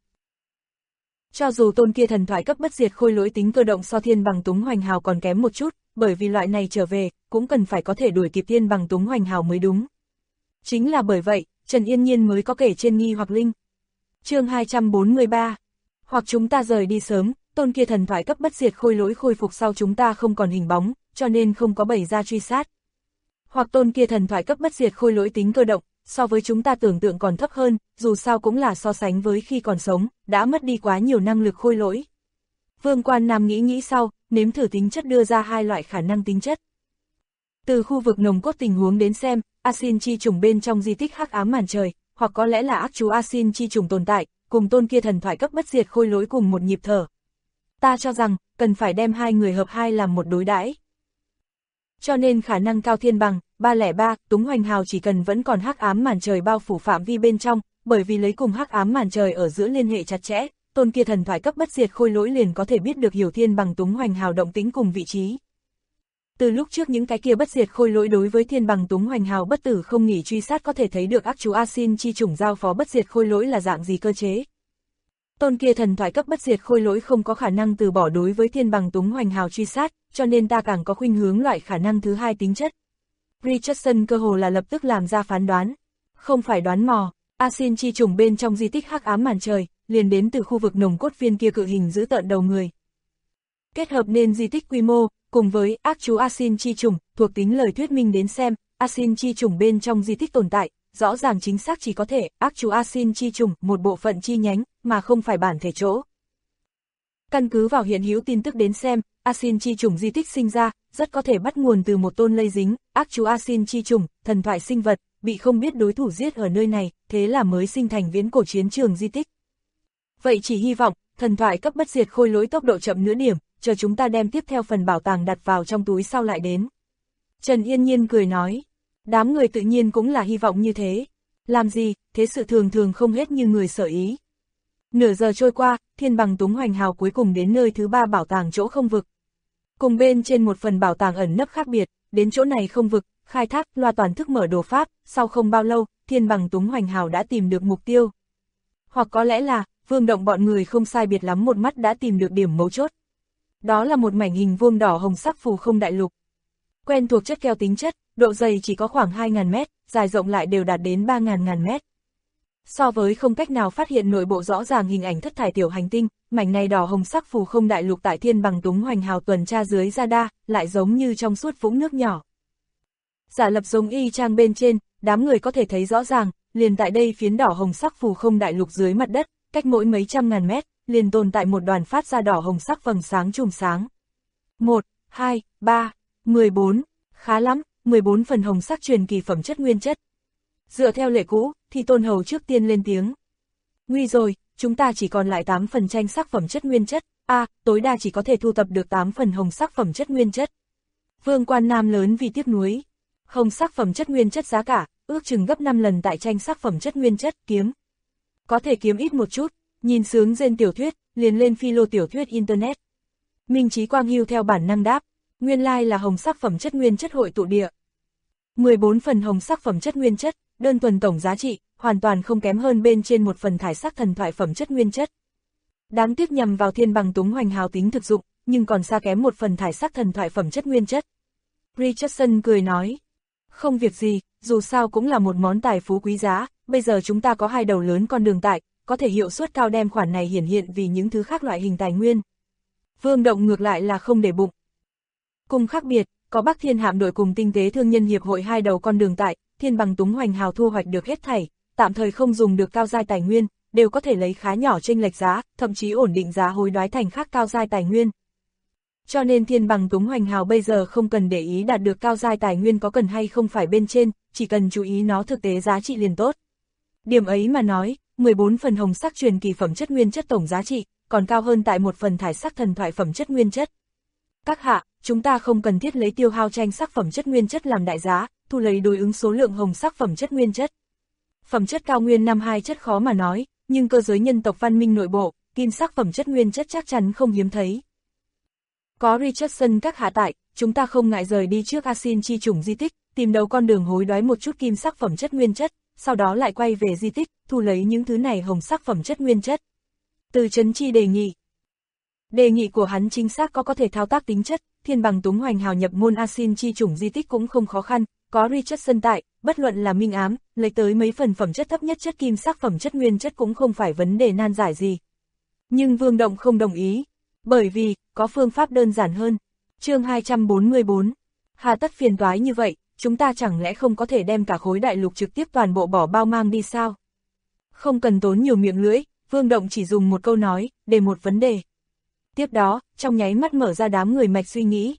Cho dù tôn kia thần thoại cấp bất diệt khôi lỗi tính cơ động so Thiên Bằng Túng Hoành Hào còn kém một chút, bởi vì loại này trở về, cũng cần phải có thể đuổi kịp Thiên Bằng Túng Hoành Hào mới đúng. Chính là bởi vậy, Trần Yên Nhiên mới có kể trên nghi hoặc linh. Chương 243. Hoặc chúng ta rời đi sớm, tôn kia thần thoại cấp bất diệt khôi lỗi khôi phục sau chúng ta không còn hình bóng, cho nên không có bày ra truy sát. Hoặc tôn kia thần thoại cấp bất diệt khôi lỗi tính cơ động, so với chúng ta tưởng tượng còn thấp hơn, dù sao cũng là so sánh với khi còn sống, đã mất đi quá nhiều năng lực khôi lỗi. Vương Quan Nam nghĩ sau, nếm thử tính chất đưa ra 2 loại khả năng tính chất. Từ khu vực nồng cốt tình huống đến xem, Asin chi chủng bên trong di tích hắc ám màn trời, hoặc có lẽ là ác chú Asin chi chủng tồn tại, cùng tôn kia thần thoại cấp bất diệt khôi lỗi cùng một nhịp thở. Ta cho rằng, cần phải đem 2 người hợp 2 làm một đối đãi. Cho nên khả năng cao Thiên Bằng, 303, Túng Hoành Hào chỉ cần vẫn còn hắc ám màn trời bao phủ phạm vi bên trong, bởi vì lấy cùng hắc ám màn trời ở giữa liên hệ chặt chẽ, tôn kia thần thoại cấp bất diệt khôi lỗi liền có thể biết được hiểu Thiên Bằng Túng Hoành Hào động tĩnh cùng vị trí. Từ lúc trước những cái kia bất diệt khôi lỗi đối với Thiên Bằng Túng Hoành Hào bất tử không nghỉ truy sát có thể thấy được ác chú Asin chi chủng giao phó bất diệt khôi lỗi là dạng gì cơ chế. Tôn kia thần thoại cấp bất diệt khôi lỗi không có khả năng từ bỏ đối với Thiên Bằng Túng Hoành Hào truy sát, cho nên ta càng có khuynh hướng loại khả năng thứ 2 tính chất. Richardson cơ hồ là lập tức làm ra phán đoán. Không phải đoán mò, Asin chi chủng bên trong di tích hắc ám màn trời, liền đến từ khu vực nồng cốt viên kia cự hình giữ tợn đầu người. Kết hợp nên di tích quy mô, cùng với ác chú Asin chi chủng, thuộc tính lời thuyết minh đến xem, Asin chi trùng bên trong di tích tồn tại, rõ ràng chính xác chỉ có thể ác chú Asin chi trùng, một bộ phận chi nhánh, mà không phải bản thể chỗ. Căn cứ vào hiện hữu tin tức đến xem, Asin chi trùng di tích sinh ra, rất có thể bắt nguồn từ một tôn lây dính, ác chú Asin chi trùng, thần thoại sinh vật, bị không biết đối thủ giết ở nơi này, thế là mới sinh thành viễn cổ chiến trường di tích. Vậy chỉ hy vọng, thần thoại cấp bất diệt khôi lỗi tốc độ chậm nửa điểm, chờ chúng ta đem tiếp theo phần bảo tàng đặt vào trong túi sau lại đến. Trần Yên Nhiên cười nói, đám người tự nhiên cũng là hy vọng như thế. Làm gì, thế sự thường thường không hết như người sở ý. Nửa giờ trôi qua, Thiên Bằng Túng Hoành Hào cuối cùng đến nơi thứ 3 bảo tàng chỗ không vực. Cùng bên trên một phần bảo tàng ẩn nấp khác biệt, đến chỗ này không vực, khai thác loa toàn thức mở đồ pháp, sau không bao lâu, Thiên Bằng Túng Hoành Hào đã tìm được mục tiêu. Hoặc có lẽ là, Vương Động bọn người không sai biệt lắm một mắt đã tìm được điểm mấu chốt. Đó là một mảnh hình vuông đỏ hồng sắc phù không đại lục. Quen thuộc chất keo tính chất, độ dày chỉ có khoảng 2.000 mét, dài rộng lại đều đạt đến 3.000 mét. So với không cách nào phát hiện nội bộ rõ ràng hình ảnh thất thải tiểu hành tinh, mảnh này đỏ hồng sắc phù không đại lục tại Thiên Bằng Túng Hoành Hào tuần tra dưới radar, lại giống như trong suốt vũng nước nhỏ. Giả lập giống y chang bên trên, đám người có thể thấy rõ ràng, liền tại đây phiến đỏ hồng sắc phù không đại lục dưới mặt đất, cách mỗi mấy trăm ngàn mét, liền tồn tại một đoàn phát ra đỏ hồng sắc vầng sáng chùm sáng. 1, 2, 3, 14, khá lắm, 14 phần hồng sắc truyền kỳ phẩm chất nguyên chất. Dựa theo lệ cũ, thì Tôn Hầu trước tiên lên tiếng. Nguy rồi, chúng ta chỉ còn lại 8 phần tranh sắc phẩm chất nguyên chất, tối đa chỉ có thể thu tập được 8 phần hồng sắc phẩm chất nguyên chất. Vương Quan Nam lớn vì tiếc nuối. Hồng sắc phẩm chất nguyên chất giá cả, ước chừng gấp 5 lần tại tranh sắc phẩm chất nguyên chất, kiếm. Có thể kiếm ít một chút, nhìn sướng rên tiểu thuyết, liền lên philo tiểu thuyết Internet. Minh Chí Quang Hưu theo bản năng đáp, nguyên lai là hồng sắc phẩm chất nguyên chất hội tụ địa. 14 phần hồng sắc phẩm chất nguyên chất, đơn thuần tổng giá trị, hoàn toàn không kém hơn bên trên một phần thải sắc thần thoại phẩm chất nguyên chất. Đáng tiếc nhằm vào Thiên Bằng Túng Hoành Hào tính thực dụng, nhưng còn xa kém một phần thải sắc thần thoại phẩm chất nguyên chất. Richardson cười nói, không việc gì, dù sao cũng là một món tài phú quý giá, bây giờ chúng ta có 2 đầu lớn con đường tại, có thể hiệu suất cao đem khoản này hiển hiện vì những thứ khác loại hình tài nguyên. Vương Động ngược lại là không để bụng. Cùng khác biệt, có Bắc Thiên Hạm đội cùng Tinh tế Thương nhân Hiệp hội 2 đầu con đường tại, Thiên Bằng Túng Hoành Hào thu hoạch được hết thảy, tạm thời không dùng được cao giai tài nguyên, đều có thể lấy khá nhỏ chênh lệch giá, thậm chí ổn định giá hối đoái thành khác cao giai tài nguyên. Cho nên Thiên Bằng Túng Hoành Hào bây giờ không cần để ý đạt được cao giai tài nguyên có cần hay không phải bên trên, chỉ cần chú ý nó thực tế giá trị liền tốt. Điểm ấy mà nói, 14 phần hồng sắc truyền kỳ phẩm chất nguyên chất tổng giá trị, còn cao hơn tại một phần thải sắc thần thoại phẩm chất nguyên chất. Các hạ, chúng ta không cần thiết lấy tiêu hao tranh sắc phẩm chất nguyên chất làm đại giá, thu lấy đối ứng số lượng hồng sắc phẩm chất nguyên chất. Phẩm chất cao nguyên 52 chất khó mà nói, nhưng cơ giới nhân tộc văn minh nội bộ, kim sắc phẩm chất nguyên chất chắc chắn không hiếm thấy. Có Richardson các hạ tại, chúng ta không ngại rời đi trước Asin chi chủng di tích, tìm đầu con đường hối đoái một chút kim sắc phẩm chất nguyên chất, sau đó lại quay về di tích, thu lấy những thứ này hồng sắc phẩm chất nguyên chất. Từ Trấn Chi đề nghị. Đề nghị của hắn chính xác có thể thao tác tính chất, Thiên Bằng Túng Hoành Hào nhập môn Asin chi chủng di tích cũng không khó khăn, có Richardson tại, bất luận là minh ám, lấy tới mấy phần phẩm chất thấp nhất chất kim sắc phẩm chất nguyên chất cũng không phải vấn đề nan giải gì. Nhưng Vương Động không đồng ý, bởi vì, có phương pháp đơn giản hơn. Chương 244, hà tất phiền toái như vậy, chúng ta chẳng lẽ không có thể đem cả khối đại lục trực tiếp toàn bộ bỏ bao mang đi sao? Không cần tốn nhiều miệng lưỡi, Vương Động chỉ dùng một câu nói, để một vấn đề. Tiếp đó, trong nháy mắt mở ra đám người mạch suy nghĩ.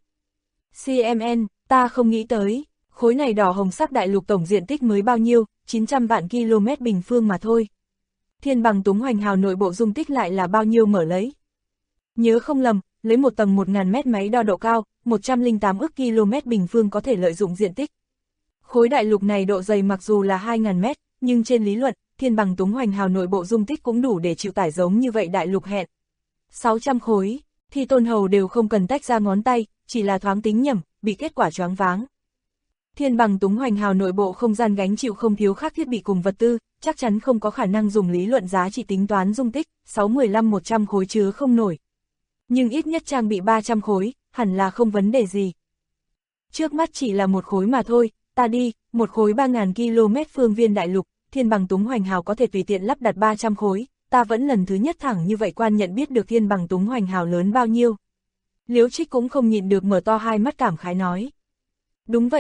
CMN, ta không nghĩ tới, khối này đỏ hồng sắc đại lục tổng diện tích mới bao nhiêu, 900 vạn km bình phương mà thôi. Thiên Bằng Túng Hoành Hào nội bộ dung tích lại là bao nhiêu mở lấy. Nhớ không lầm, lấy một tầng 1000 mét máy đo độ cao, 108 ức km bình phương có thể lợi dụng diện tích. Khối đại lục này độ dày mặc dù là 2000 mét, nhưng trên lý luận, Thiên Bằng Túng Hoành Hào nội bộ dung tích cũng đủ để chịu tải giống như vậy đại lục hẹn. 600 khối, thì Tôn Hầu đều không cần tách ra ngón tay, chỉ là thoáng tính nhầm, bị kết quả choáng váng. Thiên Bằng Túng Hoành Hào nội bộ không gian gánh chịu không thiếu khác thiết bị cùng vật tư, chắc chắn không có khả năng dùng lý luận giá trị tính toán dung tích, 615-100 khối chứa không nổi. Nhưng ít nhất trang bị 300 khối, hẳn là không vấn đề gì. Trước mắt chỉ là một khối mà thôi, ta đi, một khối 3000 km phương viên đại lục, Thiên Bằng Túng Hoành Hào có thể tùy tiện lắp đặt 300 khối, ta vẫn lần thứ nhất thẳng như vậy quan nhận biết được Thiên Bằng Túng Hoành Hào lớn bao nhiêu. Liễu Trích cũng không nhịn được mở to hai mắt cảm khái nói. Đúng vậy a,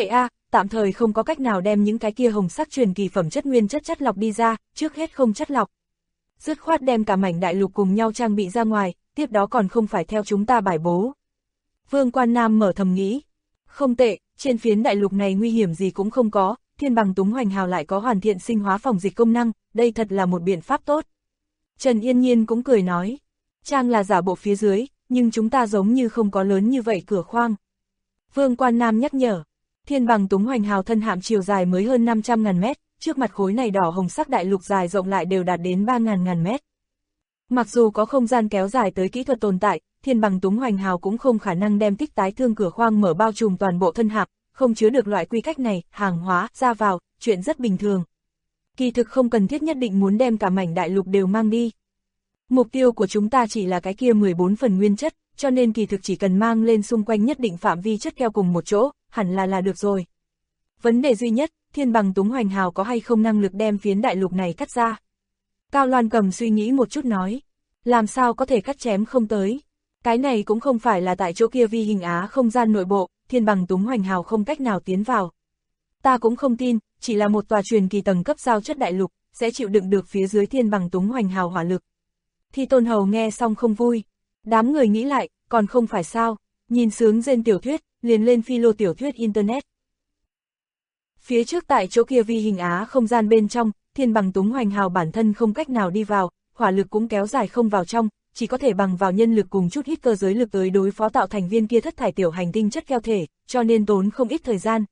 tạm thời không có cách nào đem những cái kia hồng sắc truyền kỳ phẩm chất nguyên chất chắt lọc đi ra, trước hết không chắt lọc. Dứt khoát đem cả mảnh đại lục cùng nhau trang bị ra ngoài, tiếp đó còn không phải theo chúng ta bài bố. Vương Quan Nam mở thầm nghĩ, không tệ, trên phiến đại lục này nguy hiểm gì cũng không có, thiên bằng túng hoành hào lại có hoàn thiện sinh hóa phòng dịch công năng, đây thật là một biện pháp tốt. Trần Yên Nhiên cũng cười nói, trang là giả bộ phía dưới, nhưng chúng ta giống như không có lớn như vậy cửa khoang. Vương Quan Nam nhắc nhở, thiên bằng túng hoành hào thân hạm chiều dài mới hơn 500.000 mét, trước mặt khối này đỏ hồng sắc đại lục dài rộng lại đều đạt đến 3.000 mét. Mặc dù có không gian kéo dài tới kỹ thuật tồn tại, thiên bằng túng hoành hào cũng không khả năng đem tích tái thương cửa khoang mở bao trùm toàn bộ thân hạm, không chứa được loại quy cách này, hàng hóa, ra vào, chuyện rất bình thường. Kỳ thực không cần thiết nhất định muốn đem cả mảnh đại lục đều mang đi. Mục tiêu của chúng ta chỉ là cái kia 14 phần nguyên chất, cho nên kỳ thực chỉ cần mang lên xung quanh nhất định phạm vi chất keo cùng một chỗ, hẳn là được rồi. Vấn đề duy nhất, thiên bằng túng hoành hào có hay không năng lực đem phiến đại lục này cắt ra. Cao Loan Cầm suy nghĩ một chút nói, làm sao có thể cắt chém không tới. Cái này cũng không phải là tại chỗ kia vi hình á không gian nội bộ, thiên bằng túng hoành hào không cách nào tiến vào. Ta cũng không tin, chỉ là một tòa truyền kỳ tầng cấp giao chất đại lục, sẽ chịu đựng được phía dưới thiên bằng túng hoành hào hỏa lực. Thi Tôn Hầu nghe xong không vui. Đám người nghĩ lại, còn không phải sao, nhìn sướng rên tiểu thuyết, liền lên phi lô tiểu thuyết Internet. Phía trước tại chỗ kia vi hình á không gian bên trong, thiên bằng túng hoành hào bản thân không cách nào đi vào, hỏa lực cũng kéo dài không vào trong, chỉ có thể bằng vào nhân lực cùng chút ít cơ giới lực tới đối phó tạo thành viên kia thất thải tiểu hành tinh chất keo thể, cho nên tốn không ít thời gian.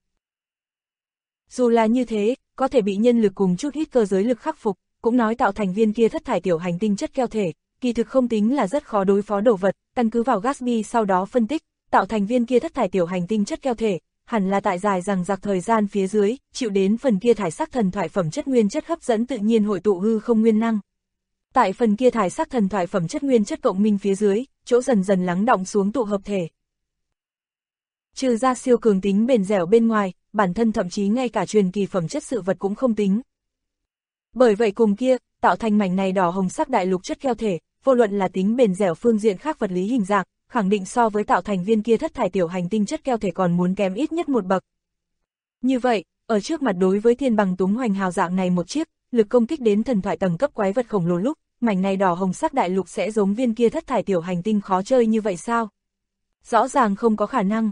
Dù là như thế, có thể bị nhân lực cùng chút ít cơ giới lực khắc phục, cũng nói tạo thành viên kia thất thải tiểu hành tinh chất keo thể, kỳ thực không tính là rất khó đối phó đồ vật, căn cứ vào Gatsby sau đó phân tích, tạo thành viên kia thất thải tiểu hành tinh chất keo thể, hẳn là tại dài rằng giặc thời gian phía dưới, chịu đến phần kia thải sắc thần thoại phẩm chất nguyên chất hấp dẫn tự nhiên hội tụ hư không nguyên năng. Tại phần kia thải sắc thần thoại phẩm chất nguyên chất cộng minh phía dưới, chỗ dần dần lắng đọng xuống tụ hợp thể. Trừ ra siêu cường tính bền dẻo bên ngoài, bản thân thậm chí ngay cả truyền kỳ phẩm chất sự vật cũng không tính. Bởi vậy cùng kia, tạo thành mảnh này đỏ hồng sắc đại lục chất keo thể, vô luận là tính bền dẻo phương diện khác vật lý hình dạng, khẳng định so với tạo thành viên kia thất thải tiểu hành tinh chất keo thể còn muốn kém ít nhất một bậc. Như vậy, ở trước mặt đối với thiên bằng túng hoành hào dạng này một chiếc, lực công kích đến thần thoại tầng cấp quái vật khổng lồ lúc, mảnh này đỏ hồng sắc đại lục sẽ giống viên kia thất thải tiểu hành tinh khó chơi như vậy sao? Rõ ràng không có khả năng.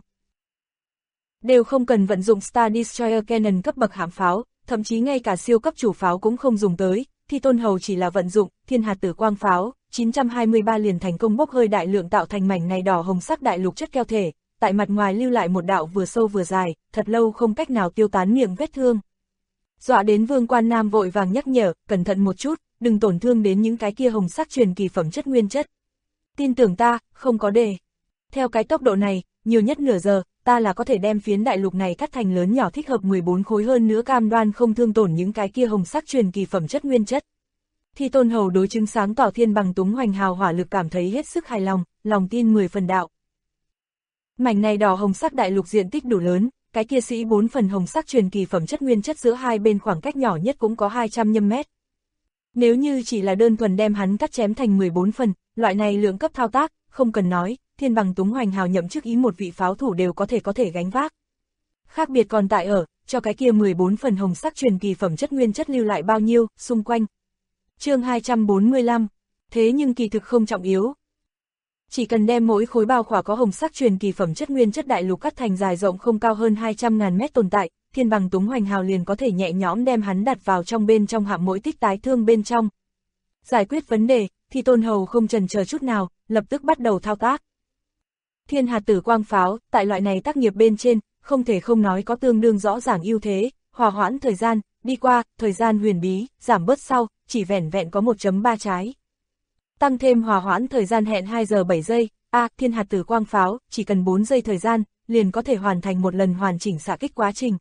Đều không cần vận dụng Star Destroyer Cannon cấp bậc hạm pháo, thậm chí ngay cả siêu cấp chủ pháo cũng không dùng tới, Thi Tôn Hầu chỉ là vận dụng thiên hạt tử quang pháo, 923 liền thành công bốc hơi đại lượng tạo thành mảnh này đỏ hồng sắc đại lục chất keo thể, tại mặt ngoài lưu lại một đạo vừa sâu vừa dài, thật lâu không cách nào tiêu tán miệng vết thương. Dọa đến Vương Quan Nam vội vàng nhắc nhở, cẩn thận một chút, đừng tổn thương đến những cái kia hồng sắc truyền kỳ phẩm chất nguyên chất. Tin tưởng ta, không có đề. Theo cái tốc độ này, nhiều nhất nửa giờ, ta là có thể đem phiến đại lục này cắt thành lớn nhỏ thích hợp 14 khối hơn nữa cam đoan không thương tổn những cái kia hồng sắc truyền kỳ phẩm chất nguyên chất. Thi Tôn Hầu đối chứng sáng tỏ thiên bằng túng hoành hào hỏa lực cảm thấy hết sức hài lòng, lòng tin 10 phần đạo. Mảnh này đỏ hồng sắc đại lục diện tích đủ lớn, cái kia sĩ 4 phần hồng sắc truyền kỳ phẩm chất nguyên chất giữa hai bên khoảng cách nhỏ nhất cũng có 200 mét. Nếu như chỉ là đơn thuần đem hắn cắt chém thành 14 phần, loại này lượng cấp thao tác, không cần nói, thiên bằng túng hoành hào nhậm chức ý một vị pháo thủ đều có thể gánh vác. Khác biệt còn tại ở, cho cái kia 14 phần hồng sắc truyền kỳ phẩm chất nguyên chất lưu lại bao nhiêu, xung quanh. Chương 245, thế nhưng kỳ thực không trọng yếu. Chỉ cần đem mỗi khối bao khỏa có hồng sắc truyền kỳ phẩm chất nguyên chất đại lục cắt thành dài rộng không cao hơn 200.000 mét tồn tại, thiên bằng túng hoành hào liền có thể nhẹ nhõm đem hắn đặt vào trong bên trong hạm mỗi tích tái thương bên trong. Giải quyết vấn đề, Thi Tôn Hầu không chần chờ chút nào, lập tức bắt đầu thao tác. Thiên hạt tử quang pháo, tại loại này tác nghiệp bên trên, không thể không nói có tương đương rõ ràng ưu thế, hòa hoãn thời gian, đi qua, thời gian huyền bí, giảm bớt sau, chỉ vẻn vẹn có 1.3 trái. Tăng thêm hòa hoãn thời gian hẹn 2 giờ 7 giây, thiên hạt tử quang pháo, chỉ cần 4 giây thời gian, liền có thể hoàn thành một lần hoàn chỉnh xạ kích quá trình.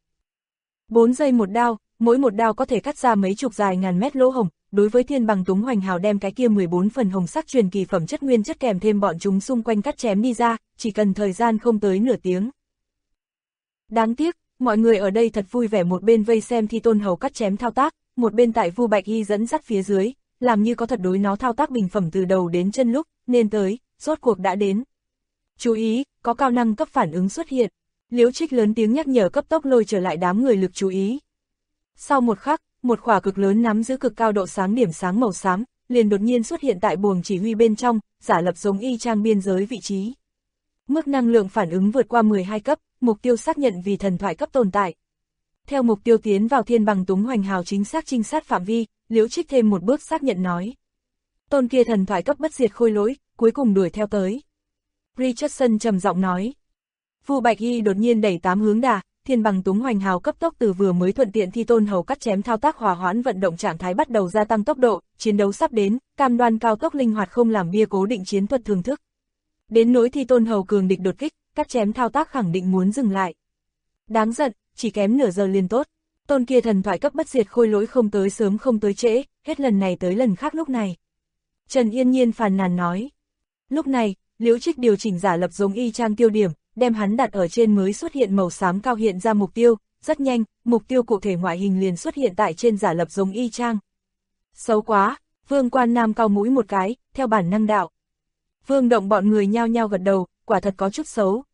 4 giây một đao, mỗi một đao có thể cắt ra mấy chục dài ngàn mét lỗ hổng, đối với thiên bằng túng hoành hào đem cái kia 14 phần hồng sắc truyền kỳ phẩm chất nguyên chất kèm thêm bọn chúng xung quanh cắt chém đi ra, chỉ cần thời gian không tới nửa tiếng. Đáng tiếc, mọi người ở đây thật vui vẻ một bên vây xem Thi Tôn Hầu cắt chém thao tác, một bên tại Vu Bạch Y dẫn dắt phía dưới, làm như có thật đối nó thao tác bình phẩm từ đầu đến chân lúc, nên tới, rốt cuộc đã đến. Chú ý, có cao năng cấp phản ứng xuất hiện. Liễu Trích lớn tiếng nhắc nhở cấp tốc lôi trở lại đám người lực chú ý. Sau một khắc, một khỏa cực lớn nắm giữ cực cao độ sáng điểm sáng màu xám, liền đột nhiên xuất hiện tại buồng chỉ huy bên trong, giả lập giống y chang biên giới vị trí. Mức năng lượng phản ứng vượt qua 12 cấp, mục tiêu xác nhận vì thần thoại cấp tồn tại. Theo mục tiêu tiến vào thiên bằng túng hoành hào chính xác trinh sát phạm vi, Liễu Trích thêm một bước xác nhận nói. Tôn kia thần thoại cấp bất diệt khôi lỗi, cuối cùng đuổi theo tới. Richardson trầm giọng nói. Vu Bạch Hy đột nhiên đẩy 8 hướng đà, thiên bằng túng hoành hào cấp tốc từ vừa mới thuận tiện thi tôn hầu cắt chém thao tác hòa hoãn vận động trạng thái bắt đầu gia tăng tốc độ, chiến đấu sắp đến, cam đoan cao tốc linh hoạt không làm bia cố định chiến thuật thường thức. Đến nỗi thi tôn hầu cường địch đột kích, cắt chém thao tác khẳng định muốn dừng lại. Đáng giận, chỉ kém nửa giờ liền tốt. Tôn kia thần thoại cấp bất diệt khôi lỗi không tới sớm không tới trễ, hết lần này tới lần khác lúc này. Trần Yên Nhiên phàn nàn nói. Lúc này, Liễu Trích điều chỉnh giả lập giống y chang tiêu điểm, đem hắn đặt ở trên mới xuất hiện màu xám cao hiện ra mục tiêu, rất nhanh, mục tiêu cụ thể ngoại hình liền xuất hiện tại trên giả lập giống y chang. Xấu quá, Vương Quan Nam cau mũi một cái, theo bản năng đạo. Vương Động bọn người nhao nhao gật đầu, quả thật có chút xấu.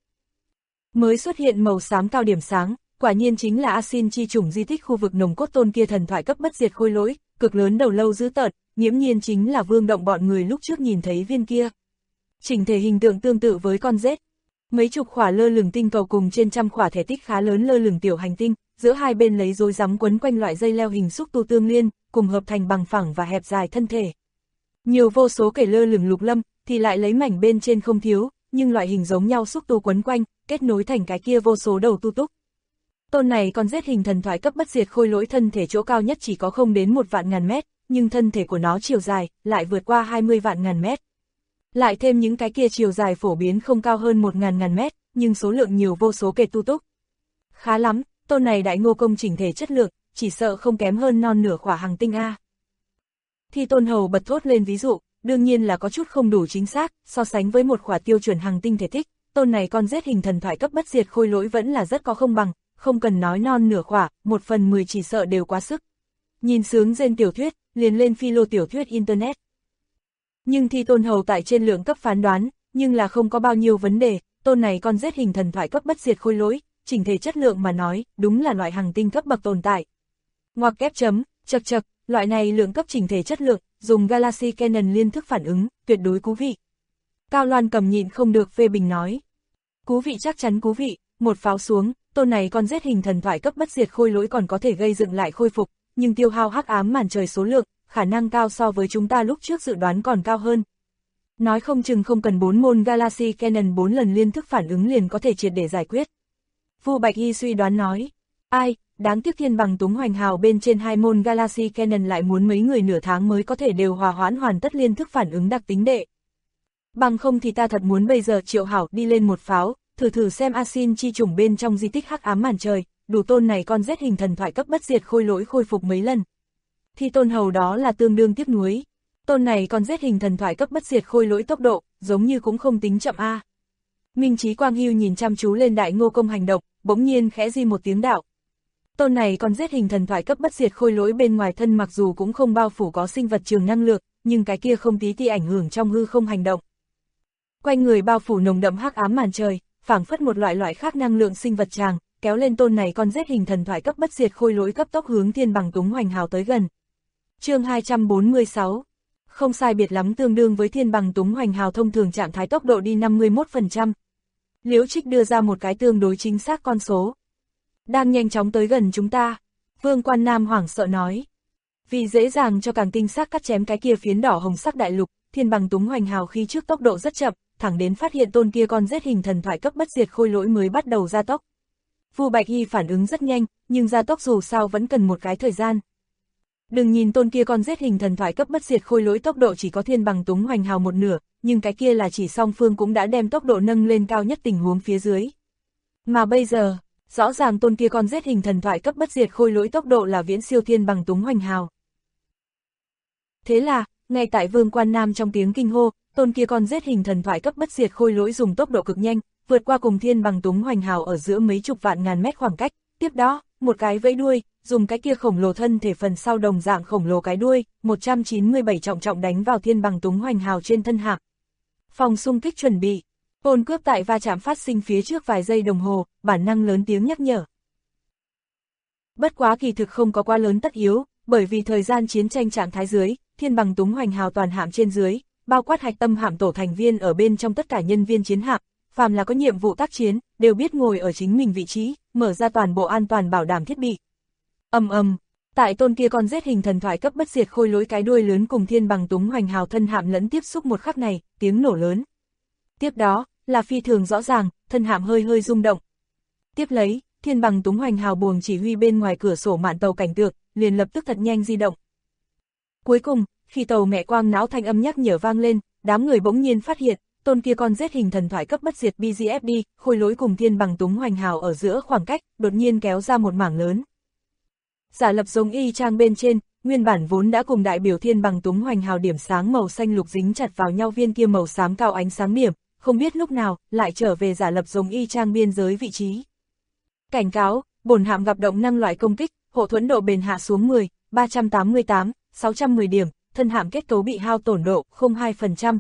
Mới xuất hiện màu xám cao điểm sáng, quả nhiên chính là Asin chi chủng di tích khu vực nồng cốt tôn kia thần thoại cấp bất diệt khôi lỗi, cực lớn đầu lâu dữ tợn, nghiễm nhiên chính là Vương Động bọn người lúc trước nhìn thấy viên kia. Chỉnh thể hình tượng tương tự với con rết. Mấy chục khỏa lơ lửng tinh cầu cùng trên trăm khỏa thể tích khá lớn lơ lửng tiểu hành tinh, giữa hai bên lấy rối rắm quấn quanh loại dây leo hình xúc tu tương liên, cùng hợp thành bằng phẳng và hẹp dài thân thể. Nhiều vô số kẻ lơ lửng lục lâm, thì lại lấy mảnh bên trên không thiếu, nhưng loại hình giống nhau xúc tu quấn quanh, kết nối thành cái kia vô số đầu tu túc. Tôn này còn rết hình thần thoại cấp bất diệt khôi lỗi thân thể chỗ cao nhất chỉ có không đến 1 vạn ngàn mét, nhưng thân thể của nó chiều dài lại vượt qua 20 vạn ngàn mét. Lại thêm những cái kia chiều dài phổ biến không cao hơn 1.000 ngàn mét, nhưng số lượng nhiều vô số kẻ tu túc. Khá lắm, tôn này đại ngô công chỉnh thể chất lượng, chỉ sợ không kém hơn non nửa khỏa hành tinh A. Thi tôn hầu bật thốt lên ví dụ, đương nhiên là có chút không đủ chính xác, so sánh với một khỏa tiêu chuẩn hành tinh thể tích, tôn này con rết hình thần thoại cấp bất diệt khôi lỗi vẫn là rất có không bằng, không cần nói non nửa khỏa, 1/10 chỉ sợ đều quá sức. Nhìn sướng trên tiểu thuyết, liền lên philo tiểu thuyết internet. Nhưng thi tôn hầu tại trên lượng cấp phán đoán, nhưng là không có bao nhiêu vấn đề, tôn này con rết hình thần thoại cấp bất diệt khôi lỗi, chỉnh thể chất lượng mà nói, đúng là loại hành tinh cấp bậc tồn tại. Ngoặc kép chấm, chậc chậc, loại này lượng cấp chỉnh thể chất lượng, dùng Galaxy Canon liên thức phản ứng, tuyệt đối cú vị. Cao Loan Cầm nhịn không được phê bình nói. Cú vị chắc chắn cú vị, một pháo xuống, tôn này con rết hình thần thoại cấp bất diệt khôi lỗi còn có thể gây dựng lại khôi phục, nhưng tiêu hao hắc ám màn trời số lượng, khả năng cao so với chúng ta lúc trước dự đoán còn cao hơn. Nói không chừng không cần 4 môn Galaxy Canon 4 lần liên thức phản ứng liền có thể triệt để giải quyết. Vu Bạch Hy suy đoán nói, ai, đáng tiếc thiên bằng túng hoành hào bên trên 2 môn Galaxy Canon lại muốn mấy người nửa tháng mới có thể đều hòa hoãn hoàn tất liên thức phản ứng đặc tính đệ. Bằng không thì ta thật muốn bây giờ Triệu Hảo đi lên một pháo, thử xem Asin chi chủng bên trong di tích hắc ám màn trời, đủ tôn này con rết hình thần thoại cấp bất diệt khôi lỗi khôi phục mấy lần. Thì tôn hầu đó là tương đương tiếc nuối. Tôn này còn rết hình thần thoại cấp bất diệt khôi lỗi tốc độ, giống như cũng không tính chậm a. Minh Chí Quang Hưu nhìn chăm chú lên đại ngô công hành động, bỗng nhiên khẽ di một tiếng đạo. Tôn này còn rết hình thần thoại cấp bất diệt khôi lỗi bên ngoài thân mặc dù cũng không bao phủ có sinh vật trường năng lượng, nhưng cái kia không tí ti ảnh hưởng trong hư không hành động. Quanh người bao phủ nồng đậm hắc ám màn trời, phảng phất một loại khác năng lượng sinh vật tràng, kéo lên tôn này con rết hình thần thoại cấp bất diệt khôi lỗi cấp tốc hướng thiên bằng túng hoành hào tới gần. Chương 246. Không sai biệt lắm tương đương với thiên bằng túng hoành hào thông thường trạng thái tốc độ đi 51%. Liễu Trích đưa ra một cái tương đối chính xác con số. Đang nhanh chóng tới gần chúng ta. Vương Quan Nam hoảng sợ nói. Vì dễ dàng cho càng tinh xác cắt chém cái kia phiến đỏ hồng sắc đại lục, thiên bằng túng hoành hào khi trước tốc độ rất chậm, thẳng đến phát hiện tôn kia con rết hình thần thoại cấp bất diệt khôi lỗi mới bắt đầu gia tốc. Vu Bạch Hy phản ứng rất nhanh, nhưng gia tốc dù sao vẫn cần một cái thời gian. Đừng nhìn tôn kia con rết hình thần thoại cấp bất diệt khôi lỗi tốc độ chỉ có thiên bằng túng hoành hào một nửa, nhưng cái kia là chỉ song phương cũng đã đem tốc độ nâng lên cao nhất tình huống phía dưới. Mà bây giờ, rõ ràng tôn kia con rết hình thần thoại cấp bất diệt khôi lỗi tốc độ là viễn siêu thiên bằng túng hoành hào. Thế là, ngay tại Vương Quan Nam trong tiếng kinh hô, tôn kia con rết hình thần thoại cấp bất diệt khôi lỗi dùng tốc độ cực nhanh, vượt qua cùng thiên bằng túng hoành hào ở giữa mấy chục vạn ngàn mét khoảng cách, tiếp đó, một cái vẫy đuôi, dùng cái kia khổng lồ thân thể phần sau đồng dạng khổng lồ cái đuôi, 197 trọng trọng đánh vào thiên bằng túng hoành hào trên thân hạc. Phòng xung kích chuẩn bị. Ôn cướp tại va chạm phát sinh phía trước vài giây đồng hồ, bản năng lớn tiếng nhắc nhở. Bất quá kỳ thực không có quá lớn tất yếu, bởi vì thời gian chiến tranh trạng thái dưới, Thiên Bằng Túng hoành hào toàn hạm trên dưới, bao quát hạch tâm hạm tổ thành viên ở bên trong tất cả nhân viên chiến hạm, phàm là có nhiệm vụ tác chiến, đều biết ngồi ở chính mình vị trí, mở ra toàn bộ an toàn bảo đảm thiết bị. Tại tôn kia con giết hình thần thoại cấp bất diệt khôi lỗi cái đuôi lớn cùng Thiên Bằng Túng hoành hào thân hạm lẫn tiếp xúc một khắc này, tiếng nổ lớn. Tiếp đó, là phi thường rõ ràng, thân hạm hơi hơi rung động. Tiếp lấy, Thiên Bằng Túng hoành hào buồng chỉ huy bên ngoài cửa sổ mạn tàu cảnh tượng, liền lập tức thật nhanh di động. Cuối cùng, khi tàu mẹ quang não thanh âm nhắc nhở vang lên, đám người bỗng nhiên phát hiện, tôn kia con giết hình thần thoại cấp bất diệt BGFD, khôi lỗi cùng Thiên Bằng Túng hoành hào ở giữa khoảng cách, đột nhiên kéo ra một mảng lớn. Giả lập giống y chang bên trên, nguyên bản vốn đã cùng đại biểu Thiên Bằng Túng hoành hào điểm sáng màu xanh lục dính chặt vào nhau viên kia màu xám cao ánh sáng điểm, không biết lúc nào, lại trở về giả lập giống y chang biên giới vị trí. Cảnh cáo, bổn hạm gặp động năng loại công kích, hộ thuẫn độ bền hạ xuống 10, 388, 610 điểm, thân hạm kết cấu bị hao tổn độ, 02%.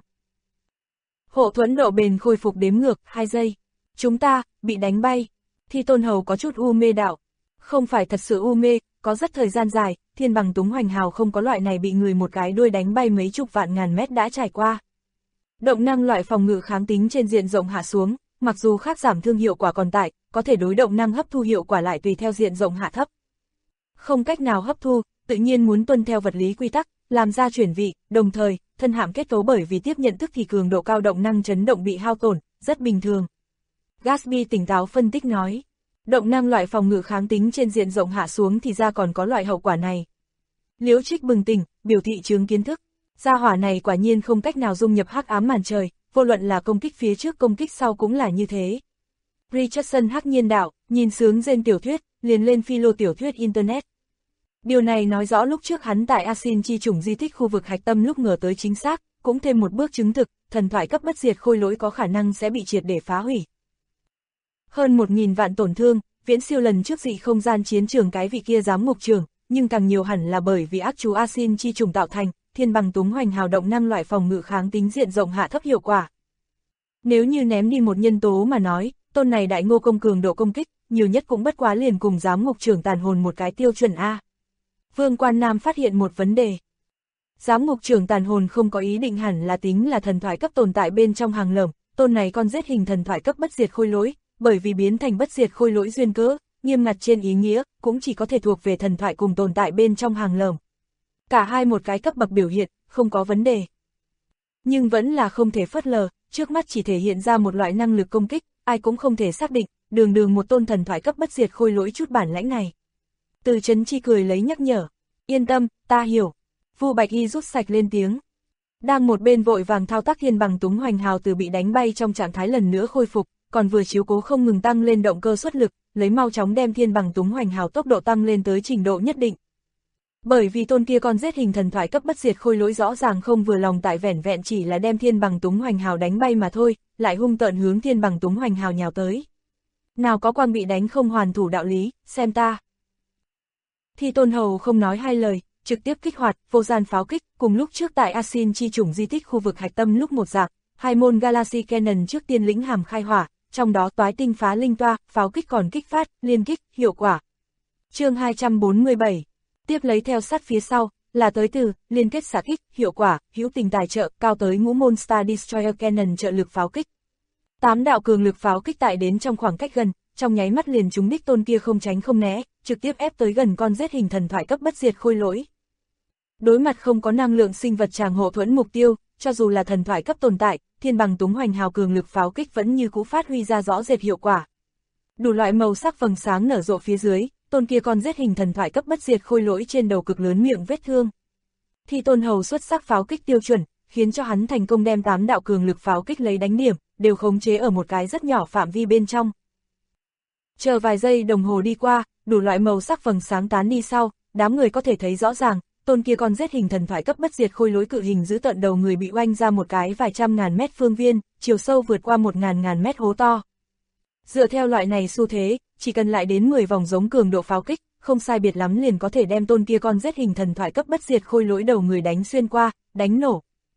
Hộ thuẫn độ bền khôi phục đếm ngược, 2 giây. Chúng ta, bị đánh bay. Thi Tôn Hầu có chút u mê đạo. Không phải thật sự u mê, có rất thời gian dài, Thiên Bằng Túng hoành hào không có loại này bị người một cái đuôi đánh bay mấy chục vạn ngàn mét đã trải qua. Động năng loại phòng ngự kháng tính trên diện rộng hạ xuống, mặc dù khác giảm thương hiệu quả còn tại, có thể đối động năng hấp thu hiệu quả lại tùy theo diện rộng hạ thấp. Không cách nào hấp thu, tự nhiên muốn tuân theo vật lý quy tắc, làm ra chuyển vị, đồng thời, thân hạm kết cấu bởi vì tiếp nhận tức thì cường độ cao động năng chấn động bị hao tổn, rất bình thường. Gatsby tỉnh táo phân tích nói, động năng loại phòng ngự kháng tính trên diện rộng hạ xuống thì ra còn có loại hậu quả này. Liễu Trích bừng tỉnh, biểu thị chướng kiến thức, gia hỏa này quả nhiên không cách nào dung nhập hắc ám màn trời, vô luận là công kích phía trước công kích sau cũng là như thế. Richardson hắc nhiên đạo, nhìn sướng rên tiểu thuyết, liền lên philo tiểu thuyết Internet. Điều này nói rõ lúc trước hắn tại Asin chi chủng di tích khu vực hạch tâm lúc ngờ tới chính xác, cũng thêm một bước chứng thực, thần thoại cấp bất diệt khôi lỗi có khả năng sẽ bị triệt để phá hủy. Hơn 1.000 vạn tổn thương, viễn siêu lần trước dị không gian chiến trường cái vị kia giám ngục trường, nhưng càng nhiều hẳn là bởi vì ác chú Asin chi chủng tạo thành, Thiên Bằng Túng hoành hào động năng loại phòng ngự kháng tính diện rộng hạ thấp hiệu quả. Nếu như ném đi một nhân tố mà nói, tôn này đại ngô công cường độ công kích, nhiều nhất cũng bất quá liền cùng giám ngục trưởng tàn hồn một cái tiêu chuẩn A. Vương Quan Nam phát hiện một vấn đề. Giám ngục trưởng tàn hồn không có ý định hẳn là tính là thần thoại cấp tồn tại bên trong hàng lởm, tôn này con giết hình thần thoại cấp bất diệt khôi lỗi, bởi vì biến thành bất diệt khôi lỗi duyên cớ, nghiêm ngặt trên ý nghĩa, cũng chỉ có thể thuộc về thần thoại cùng tồn tại bên trong hàng lởm. Cả hai một cái cấp bậc biểu hiện, không có vấn đề. Nhưng vẫn là không thể phớt lờ, trước mắt chỉ thể hiện ra một loại năng lực công kích, ai cũng không thể xác định, đường một tôn thần thoại cấp bất diệt khôi lỗi chút bản lãnh này. Từ Chấn Chi cười lấy nhắc nhở, yên tâm, ta hiểu. Vu Bạch Y rút sạch lên tiếng. Đang một bên vội vàng thao tác Thiên Bằng Túng hoành hào từ bị đánh bay trong trạng thái lần nữa khôi phục, còn vừa chiếu cố không ngừng tăng lên động cơ xuất lực, lấy mau chóng đem Thiên Bằng Túng hoành hào tốc độ tăng lên tới trình độ nhất định. Bởi vì tôn kia con giết hình thần thoại cấp bất diệt khôi lỗi rõ ràng không vừa lòng tại vẻn vẹn chỉ là đem Thiên Bằng Túng hoành hào đánh bay mà thôi, lại hung tợn hướng Thiên Bằng Túng hoành hào nhào tới. Nào có quang bị đánh không hoàn thủ đạo lý, xem ta. Thi Tôn Hầu không nói hai lời, trực tiếp kích hoạt vô gian pháo kích, cùng lúc trước tại Asin chi chủng di tích khu vực hạch tâm lúc một dạng, hai môn Galaxy Cannon trước tiên lĩnh hàm khai hỏa, trong đó toái tinh phá linh toa, pháo kích còn kích phát, liên kích, hiệu quả. Chương 247. Tiếp lấy theo sát phía sau, là tới từ, liên kết xạ kích, hiệu quả, hữu tình tài trợ, cao tới ngũ môn Star Destroyer Cannon trợ lực pháo kích. 8 đạo cường lực pháo kích tại đến trong khoảng cách gần, trong nháy mắt liền trúng đích tôn kia không tránh không né, trực tiếp ép tới gần con giết hình thần thoại cấp bất diệt khôi lỗi. Đối mặt không có năng lượng sinh vật tràng hộ thuẫn mục tiêu, cho dù là thần thoại cấp tồn tại, Thiên Bằng Túng hoành hào cường lực pháo kích vẫn như cũ phát huy ra rõ rệt hiệu quả. Đủ loại màu sắc vầng sáng nở rộ phía dưới, tôn kia con giết hình thần thoại cấp bất diệt khôi lỗi trên đầu cực lớn miệng vết thương. Thi Tôn Hầu xuất sắc pháo kích tiêu chuẩn, khiến cho hắn thành công đem 8 đạo cường lực pháo kích lấy đánh điểm, đều khống chế ở một cái rất nhỏ phạm vi bên trong. Chờ vài giây đồng hồ đi qua, đủ loại màu sắc vầng sáng tán đi sau, đám người có thể thấy rõ ràng, tôn kia con giết hình thần thoại cấp bất diệt khôi lỗi cự hình giữ tận đầu người bị oanh ra một cái vài trăm ngàn mét phương viên, chiều sâu vượt qua 1.000 mét hố to. Dựa theo loại này xu thế, chỉ cần lại đến 10 vòng giống cường độ pháo kích, không sai biệt lắm liền có thể đem tôn kia con giết hình thần thoại cấp bất diệt khôi lỗi đầu người đánh xuyên qua, đánh nổ.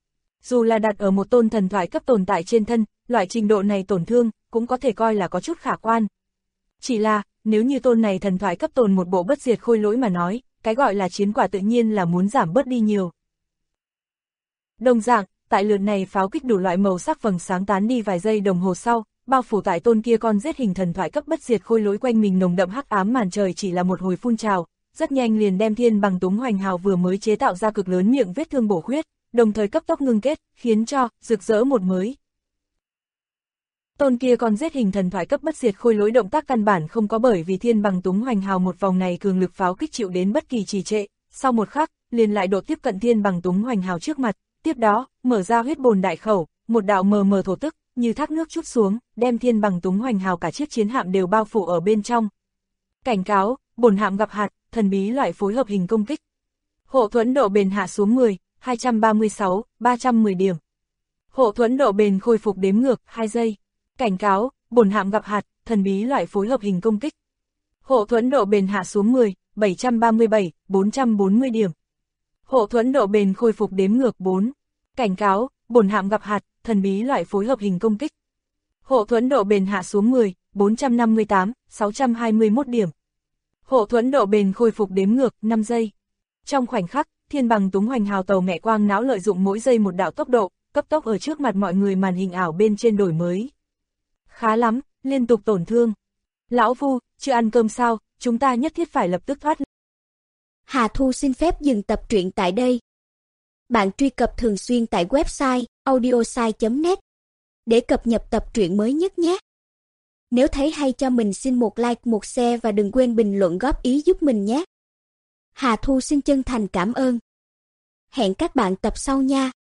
Dù là đặt ở một tôn thần thoại cấp tồn tại trên thân, loại trình độ này tổn thương, cũng có thể coi là có chút khả quan. Chỉ là, nếu như tôn này thần thoại cấp tồn một bộ bất diệt khôi lỗi mà nói, cái gọi là chiến quả tự nhiên là muốn giảm bớt đi nhiều. Đồng dạng, tại lượt này pháo kích đủ loại màu sắc vầng sáng tán đi vài giây đồng hồ sau, bao phủ tại tôn kia con giết hình thần thoại cấp bất diệt khôi lỗi quanh mình nồng đậm hắc ám màn trời chỉ là một hồi phun trào, rất nhanh liền đem Thiên Bằng Túng Hoành Hào vừa mới chế tạo ra cực lớn miệng vết thương bổ khuyết, đồng thời cấp tốc ngưng kết, khiến cho rực rỡ một mới. Tôn kia con giết hình thần thoại cấp bất diệt khôi lỗi động tác căn bản không có bởi vì Thiên Bằng Túng Hoành Hào một vòng này cường lực pháo kích chịu đến bất kỳ trì trệ, sau một khắc, liền lại độ tiếp cận Thiên Bằng Túng Hoành Hào trước mặt, tiếp đó, mở ra huyết bồn đại khẩu, một đạo mờ mờ thổ tức, như thác nước trút xuống, đem Thiên Bằng Túng Hoành Hào cả chiếc chiến hạm đều bao phủ ở bên trong. Cảnh cáo, bổn hạm gặp hạt, thần bí loại phối hợp hình công kích. Hộ thuẫn độ bền hạ xuống 10, 236, 310 điểm. Hộ thuẫn độ bền khôi phục đếm ngược, 2 giây. Cảnh cáo, bổn hạm gặp hạt, thần bí loại phối hợp hình công kích. Hộ thuẫn độ bền hạ xuống 10, 737, 440 điểm. Hộ thuẫn độ bền khôi phục đếm ngược 4. Cảnh cáo, bổn hạm gặp hạt, thần bí loại phối hợp hình công kích. Hộ thuẫn độ bền hạ xuống 10, 458, 621 điểm. Hộ thuẫn độ bền khôi phục đếm ngược 5 giây. Trong khoảnh khắc, Thiên Bằng Túng Hoành Hào tàu mẹ quang não lợi dụng mỗi giây một đạo tốc độ, cấp tốc ở trước mặt mọi người màn hình ảo bên trên đổi mới. Khá lắm, liên tục tổn thương. Lão Vu, chưa ăn cơm sao, chúng ta nhất thiết phải lập tức thoát. Hà Thu xin phép dừng tập truyện tại đây. Bạn truy cập thường xuyên tại website audiosai.net để cập nhật tập truyện mới nhất nhé. Nếu thấy hay cho mình xin một like, một share và đừng quên bình luận góp ý giúp mình nhé. Hà Thu xin chân thành cảm ơn. Hẹn các bạn tập sau nha.